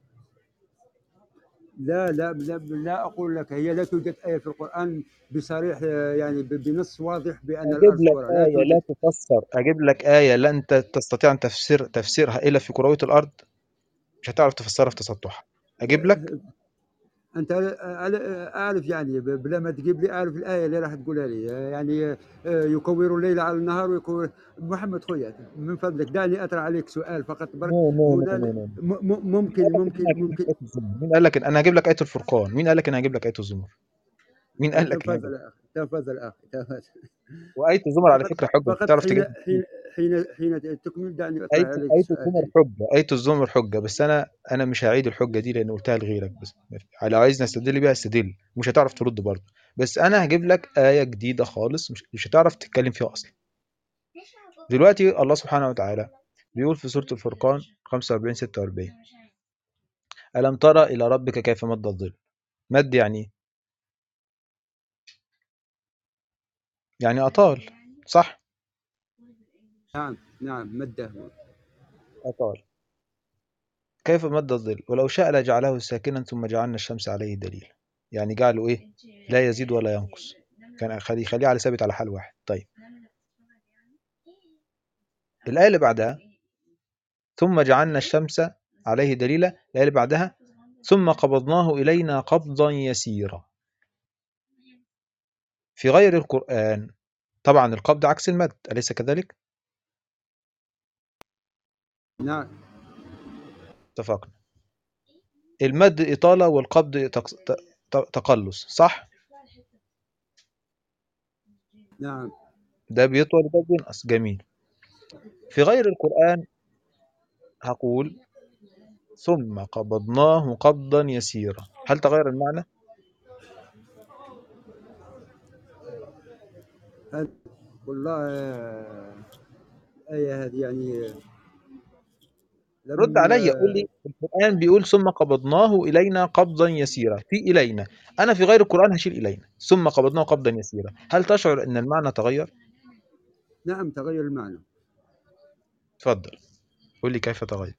C: لا أقول لك هي لا توجد آية في القرآن بصريح، يعني بنص واضح بأن
D: أجيب
C: الأرض
D: لك
C: كرة، لا
D: آية لا
C: توجد.
D: تفسر، أجيب لك آية لا أنت تستطيع أن تفسيرها إلا في كروية الأرض، مش هتعرف تفسرها في تسطحها، أجيب لك؟
C: انت اعرف يعني بلا ما تجيب لي، اعرف الايه اللي راح تقولها لي يعني يكور الليل على النهار ويكور. محمد خويا من فضلك دعني اطرح عليك سؤال فقط برك.
D: نو نو نو
C: هنا
D: نو نو. مين
C: ممكن
D: قال لك ان انا هجيب لك
C: ممكن.
D: ايه الزمر؟ مين قال لك انا هجيب لك ايه الفرقان؟ مين قال لك انا هجيب لك ايه الزمر؟ مين قال لك هذا؟
C: تفضل يا اخي، تفضل اخي، تفضل.
D: وايه الزمر على
C: فقط
D: فكره حجه،
C: فقط
D: تعرف
C: حين
D: تجيبها؟
C: تكمل دعني
D: آية
C: اطرح عليك
D: آية
C: سؤال.
D: الزمر حجة، آية الزمر حجة، بس أنا مش هعيد الحجة دي لأن قلتها لغيرك. بس لو عايزني أستدل بيها أستدل، مش هتعرف ترد برضه. بس أنا هجيب لك آية جديدة خالص مش هتعرف تتكلم فيها أصلا. دلوقتي الله سبحانه وتعالى بيقول في سورة الفرقان 45 46: ألم ترى إلى ربك كيف مد الظل؟ مد يعني إيه؟ يعني أطال، صح؟
C: نعم نعم، مده.
D: أطال. كيف مد الظل؟ ولو شاء لجعله ساكنا ثم جعلنا الشمس عليه دليلا. يعني جعله إيه؟ لا يزيد ولا ينقص، كان خليه على ثابت على حال واحد. طيب الآية اللي بعدها ثم جعلنا الشمس عليه دليلا، الآية اللي بعدها ثم قبضناه إلينا قبضا يسيرا. في غير القرآن طبعا القبض عكس المد، أليس كذلك؟
C: نعم
D: اتفقنا. المد إطالة والقبض تقلص، صح؟
C: نعم
D: ده بيطول وده بينقص، جميل. في غير القرآن هقول ثم قبضناه قبضا يسيرا، هل تغير المعنى؟
C: والله الآية هذه يعني
D: رد
C: لم
D: عليا، قول لي القرآن بيقول ثم قبضناه إلينا قبضا يسيرا، في إلينا. أنا في غير القرآن هشيل إلينا ثم قبضناه قبضا يسيرا، هل تشعر أن المعنى تغير؟
C: نعم تغير المعنى.
D: تفضل قول لي كيف تغير.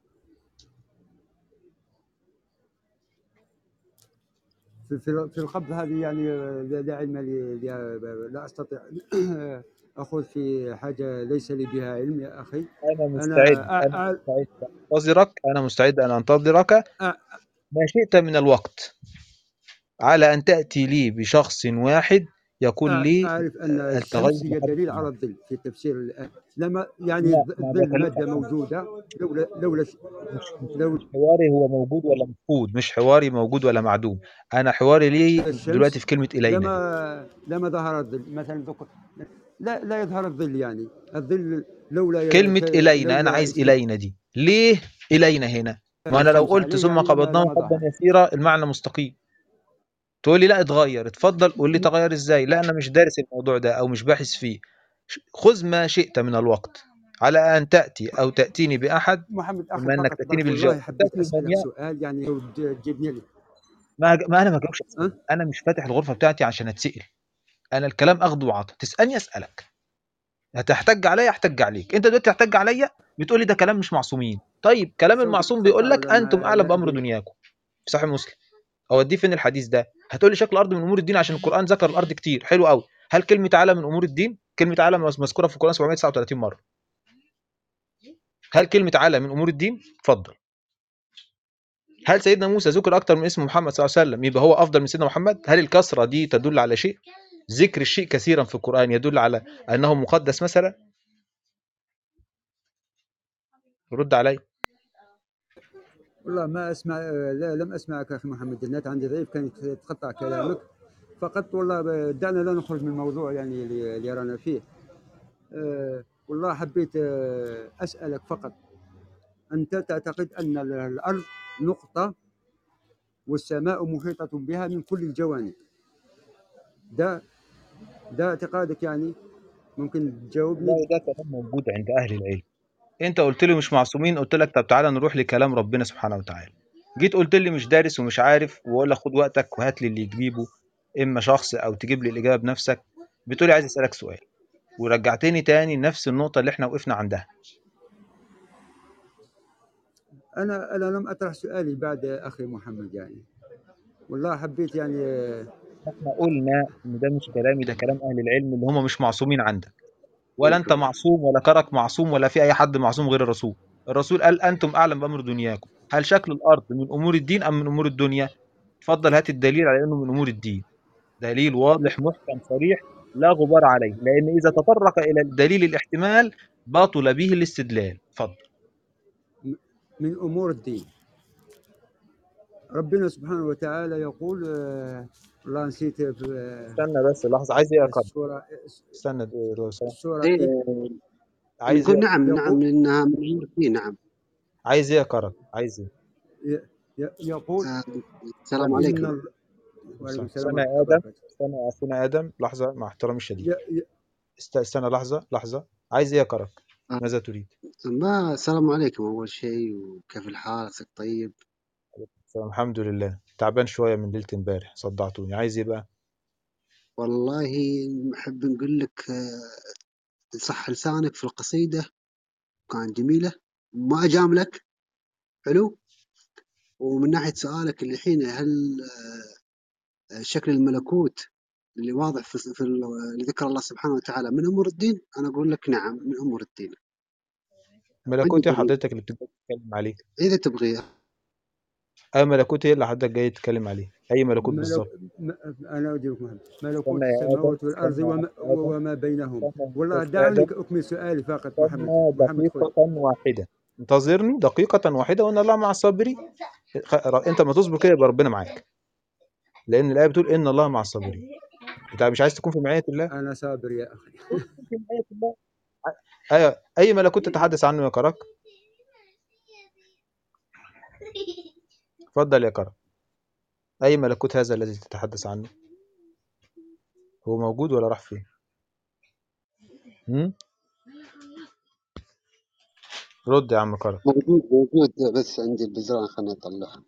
C: في القبض هذه يعني لا علم لي، لا أستطيع أخوض في حاجة ليس لي بها علم يا أخي.
D: أنا
C: أنا
D: مستعد، أنا مستعد أن أنتظرك ما شئت من الوقت على أن تأتي لي بشخص واحد يقول لي
C: أعرف أن
D: التغير
C: الشمس هي
D: بحدث
C: دليل على
D: الله.
C: الظل في تفسير الآية. لما يعني
D: ما
C: الظل
D: بكلمك
C: مادة موجودة. لولا لولا
D: مش حواري هو موجود ولا مفقود، مش حواري موجود ولا معدوم. أنا حواري ليه دلوقتي
C: الشمس
D: في كلمة إلينا دي.
C: لما ظهر الظل مثلا لا يظهر الظل، يعني الظل
D: كلمة إلينا، أنا
C: لولا
D: عايز إلينا دي ليه؟ إلينا هنا، ما أنا لو
C: الشمس
D: قلت
C: عليه
D: ثم
C: يعني
D: قبضناه
C: لما
D: قبضا
C: ظهر.
D: يسيرا المعنى مستقيم. تقول لي لا اتغير، اتفضل قول لي تغير ازاي. لا انا مش دارس الموضوع ده او مش باحث فيه. خذ ما شئت من الوقت على ان تاتي او تاتيني باحد.
C: محمد أخي
D: اما انك
C: فقط
D: تاتيني
C: برك
D: بالجواب
C: والله
D: او
C: حبيت
D: تاتي بمن
C: أسألك سؤال يعني تجيبني لي.
D: ما انا ما جاوبش اسئله،
C: أه؟
D: انا مش فاتح الغرفه بتاعتي عشان اتسال. انا الكلام اخده وعطا، تسالني اسالك، هتحتج عليا احتج عليك. انت دلوقتي تحتج عليا بتقول لي ده كلام مش معصومين. طيب كلام
C: صوتك
D: المعصوم بيقول
C: قطع
D: لك
C: ولا
D: انتم
C: ما
D: اعلم بامر
C: يأدي.
D: دنياكم في صحيح مسلم. اوديه فين الحديث ده؟ هتقول لي شكل الارض من امور الدين عشان القران ذكر الارض كتير، حلو قوي. هل كلمه تعالى من امور الدين؟ كلمه تعالى مذكوره في القران 739 مره. هل كلمه تعالى من امور الدين؟ اتفضل. هل سيدنا موسى ذكر اكتر من اسم محمد صلى الله عليه وسلم يبقى هو افضل من سيدنا محمد؟ هل الكثره دي تدل على شيء؟ ذكر الشيء كثيرا في القران يدل على انه مقدس مثلا؟ رد علي.
C: والله ما أسمع، لا لم أسمعك أخي محمد، النت عندي ضعيف كان يتقطع كلامك فقط. والله دعنا لا نخرج من الموضوع يعني اللي رانا فيه. والله حبيت أسألك فقط، أنت تعتقد أن الأرض نقطة والسماء محيطة بها من كل الجوانب؟ ده ده اعتقادك يعني؟ ممكن تجاوبني؟
D: والله ده كلام موجود عند اهل العلم. انت قلت لي مش معصومين، قلت لك طب تعالى نروح لكلام ربنا سبحانه وتعالى. جيت قلت لي مش دارس ومش عارف، واقول لك خد وقتك وهات لي اللي تجيبه، اما شخص او تجيب لي الاجابه بنفسك. بتقولي عايز اسالك سؤال ورجعتني تاني نفس النقطه اللي احنا وقفنا عندها.
C: أنا لم أطرح سؤالي بعد أخي محمد يعني. والله حبيت يعني
D: احنا قلنا ان ده مش كلامي، ده كلام اهل العلم اللي هم مش معصومين عندك، ولا انت معصوم ولا كرك معصوم ولا في اي حد معصوم غير الرسول. الرسول قال انتم اعلم بامر دنياكم. هل شكل الارض من امور الدين ام من امور الدنيا؟ اتفضل هات الدليل على انه من امور الدين. دليل واضح محكم صريح لا غبار عليه، لان اذا تطرق الى الدليل الاحتمال باطل به الاستدلال. اتفضل.
C: من أمور الدين. ربنا سبحانه وتعالى يقول والله نسيت في
D: استنى بس لحظه، عايز ايه يا كرم؟
C: السورة
D: استنى لو سمحت.
C: السورة
B: إيه
D: عايز
B: نقول
D: ايه؟
B: نعم
C: يقول
B: إنها من أمور الدين. نعم.
D: عايز ايه يا كرم؟ عايز ايه؟
C: يقول
B: آه، السلام
D: استنى
C: إن
B: عليكم.
C: وعليكم السلام
D: استنى
C: ورحمة
D: يا
C: الله
D: ادم،
C: وبركاته.
D: استنى يا اخونا ادم لحظه مع احترامي الشديد.
C: ي- ي-
D: استنى لحظه. عايز ايه يا كرم؟
B: آه،
D: ماذا تريد؟
B: ما السلام عليكم أول شيء، وكيف الحال؟ عساك طيب؟
D: الحمد لله، تعبان شويه من ليله امبارح، صدعتوني. عايز ايه بقى؟
B: والله نحب نقول لك صح لسانك في القصيدة كانت جميلة، ما أجاملك. حلو. ومن ناحية سؤالك اللي الحين، هل شكل الملكوت اللي واضح اللي ذكر الله سبحانه وتعالى من أمور الدين؟ أنا أقول لك نعم، من أمور الدين. عندي
D: ملكوت ايه
B: دليل
D: حضرتك اللي بتتكلم عليه؟
B: إذا تبغي.
D: اي ملكوت ايه اللي حضرتك جاي تتكلم عليه؟ اي ملكوت
C: ملك
D: بالظبط؟
C: أنا أجيبك محمد. ملكوت
D: استنى يا ادم،
C: السماوات والأرض وما بينهما.
D: استنى
C: والله
D: بس يا
C: دعني
D: ادم،
C: أكمل سؤالي فقط.
D: استنى
C: محمد خذ.
D: دقيقة واحدة، انتظرني دقيقة واحدة وإن الله مع الصابرين. أنت ما تصبر كده يبقى ربنا معاك، لأن الآية بتقول إن الله مع الصابرين. أنت مش عايز تكون في معية الله؟
C: أنا صابر يا أخي.
D: كن في معية الله. أيوة. أي ملكوت تتحدث عنه يا كرك؟ اتفضل يا كرك. أي ملكوت هذا الذي تتحدث عنه؟ هو موجود ولا راح فين؟ هم؟ رد يا عم كرك.
B: موجود بس عندي البزران، خليني أطلعها.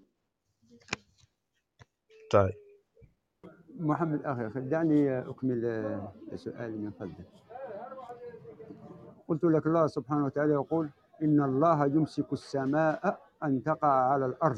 D: طيب
C: محمد أخي دعني أكمل سؤالي من فضلك. قلت لك الله سبحانه وتعالى يقول إن الله يمسك السماء أن تقع على الأرض.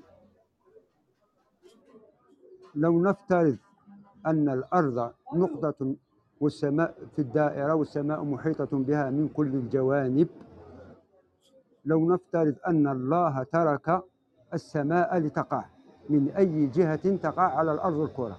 C: لو نفترض أن الأرض نقطة والسماء في الدائرة والسماء محيطة بها من كل الجوانب، لو نفترض أن الله ترك السماء لتقع، من أي جهة تقع على الأرض الكرة؟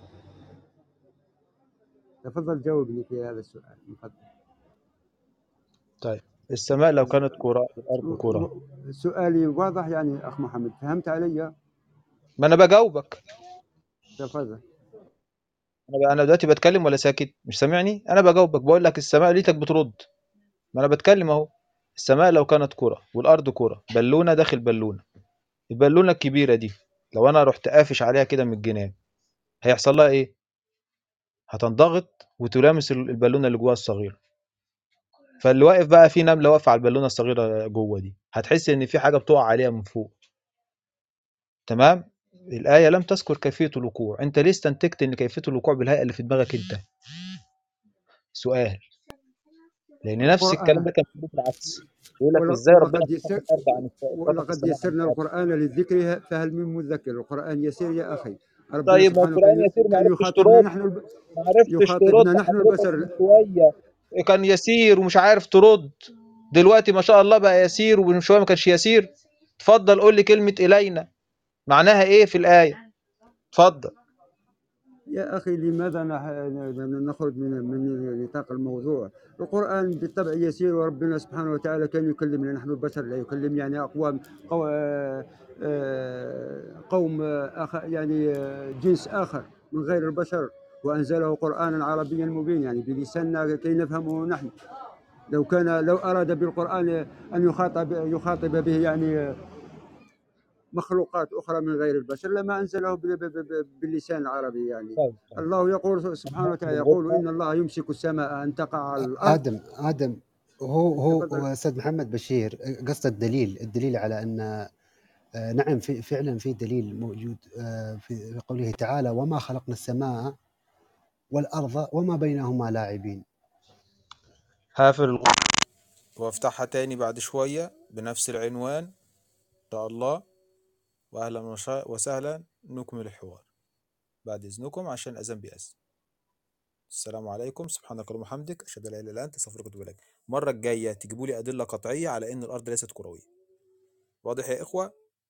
C: تفضل جاوبني في هذا السؤال من فضلك.
D: طيب، السماء لو كانت كرة والأرض كرة.
C: سؤالي واضح يعني أخ محمد، فهمت علي؟
D: ما أنا بجاوبك.
C: تفضل.
D: أنا دلوقتي بتكلم ولا ساكت؟ مش سامعني؟ أنا بجاوبك، بقول لك السماء ليتك بترد. ما أنا بتكلم أهو. السماء لو كانت كرة والأرض كرة، بالونة داخل بالونة، البالونة الكبيرة دي لو أنا رحت قافش عليها كده من الجناب هيحصل لها إيه؟ هتنضغط وتلامس البالونة اللي جواها الصغيرة. فاللي واقف بقى في نملة واقفة على البالونة الصغيرة جوه دي، هتحس إن في حاجة بتقع عليها من فوق. تمام؟ الآية لم تذكر كيفية الوقوع، أنت ليه استنتجت إن كيفية الوقوع بالهيئة اللي في دماغك أنت؟ سؤال. لأن نفس الكلام
C: القرآن
D: ده كان موجود العكس، يقول لك إزاي ربنا خلق الأرض عن خلق
C: ولقد
D: السماء عن
C: يسرنا
D: الأرض.
C: القرآن للذكر فهل من مذكر؟ القرآن يسير يا أخي. ربنا
D: طيب ما
C: سبحانه
D: القرآن يسير، ما
C: كان
D: عرفتش
C: يخاطبنا
D: ترد.
C: نحن
D: ما عرفتش ترد
C: يخاطبنا نحن
D: حضرتك
C: البشر.
D: من شوية. كان يسير ومش عارف ترد، دلوقتي ما شاء الله بقى يسير ومن شوية ما كانش يسير. اتفضل قول لي كلمة إلينا معناها إيه في الآية؟ اتفضل.
C: يا أخي لماذا نخرج من نطاق الموضوع؟ القرآن بالطبع يسير، وربنا سبحانه وتعالى كان يكلمنا نحن البشر، لا يكلم يعني أقوام قوم آخر، يعني جنس آخر من غير البشر، وأنزله قرآنا عربيا مبين يعني بلساننا كي نفهمه نحن. لو أراد بالقرآن أن يخاطب به يعني مخلوقات أخرى من غير البشر لما أنزله باللسان العربي يعني.
D: طيب
C: الله يقول سبحانه وتعالى يقول إن الله يمسك السماء أن تقع على الأرض.
E: آدم هو
C: تفضل.
E: أستاذ محمد بشير قصد الدليل على أن نعم فعلا في دليل موجود في قوله تعالى وما خلقنا السماء والأرض وما بينهما لاعبين.
A: هقفل وافتحها تاني بعد شوية بنفس العنوان إن شاء الله، وأهلا وسهلا نكمل الحوار بعد إذنكم عشان الأذان بيأذن. السلام عليكم، سبحانك اللهم وبحمدك، أشهد أن لا إله إلا أنت، أستغفرك وأتوب إليك. المرة الجاية تجيبوا لي أدلة قطعية على إن الأرض ليست كروية. واضح يا إخوة؟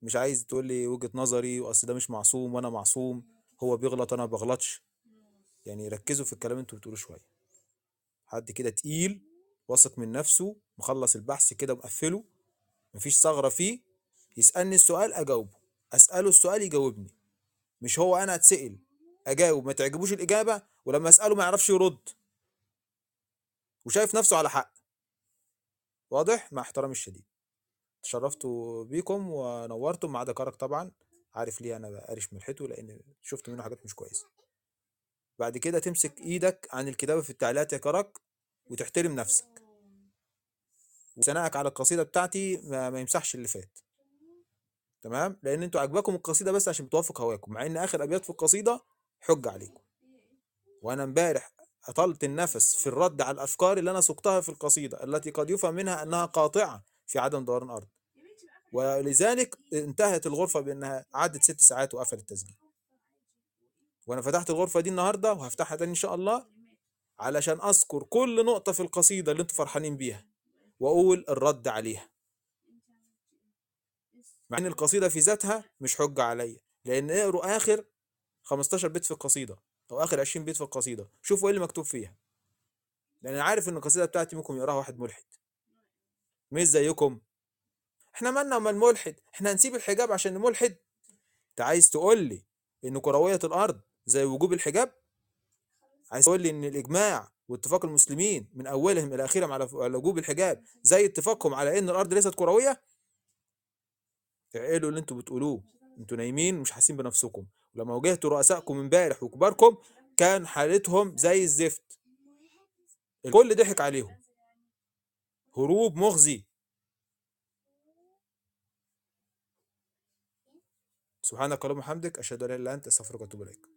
A: مش عايز تقول لي وجهة نظري، واصل ده مش معصوم وانا معصوم، هو بيغلط انا ما بغلطش. يعني ركزوا في الكلام اللي انتوا بتقولوه شويه. حد كده تقيل، واثق من نفسه، مخلص البحث كده مقفله، مفيش ثغرة فيه، يسألني السؤال اجاوبه، اسأله السؤال يجاوبني. مش هو انا اتسأل اجاوب ما تعجبوش الاجابة، ولما اسأله ما يعرفش يرد وشايف نفسه على حق. واضح؟ مع احترامي الشديد. تشرفت بيكم ونورتم، ما عدا كرك طبعا. عارف ليه انا بقرش ملحته؟ لان شفت منه حاجات مش كويسه. بعد كده تمسك ايدك عن الكتابه في التعليقات يا كرك، وتحترم نفسك، وثنائك على القصيده بتاعتي ما يمسحش اللي فات. تمام؟ لان انتوا عجباكم القصيده بس عشان بتوافق هواكم، مع ان اخر ابيات في القصيده حجه عليكم. وانا امبارح اطلت النفس في الرد على الافكار اللي انا سقتها في القصيده، التي قد يفهم منها انها قاطعه في عدم دوران الارض، ولذلك انتهت الغرفه بانها عدت 6 ساعات وقفل التسجيل. وانا فتحت الغرفه دي النهارده وهفتحها تاني ان شاء الله، علشان اذكر كل نقطه في القصيده اللي انتوا فرحانين بيها، واقول الرد عليها، مع ان القصيده في ذاتها مش حجه عليا. لان اقروا اخر 15 بيت في القصيده، او اخر 20 بيت في القصيده، شوفوا ايه اللي مكتوب فيها. لان انا عارف ان القصيده بتاعتي ممكن يقراها واحد ملحد مش زيكم. احنا مالنا ومال الملحد؟ احنا هنسيب الحجاب عشان الملحد؟ انت عايز تقول لي ان كرويه الارض زي وجوب الحجاب؟ عايز تقول لي ان الاجماع واتفاق المسلمين من اولهم الى اخرهم على وجوب الحجاب زي اتفاقهم على ان الارض ليست كرويه؟ اعقلوا اللي انتوا بتقولوه، انتوا نايمين مش حاسين بنفسكم. ولما واجهتوا رؤسائكم امبارح وكباركم كان حالتهم زي الزفت، الكل ضحك عليهم، هروب مخزي. سبحانك اللهم وبحمدك، اشهد ان لا اله الا انت، استغفرك واتوب اليك.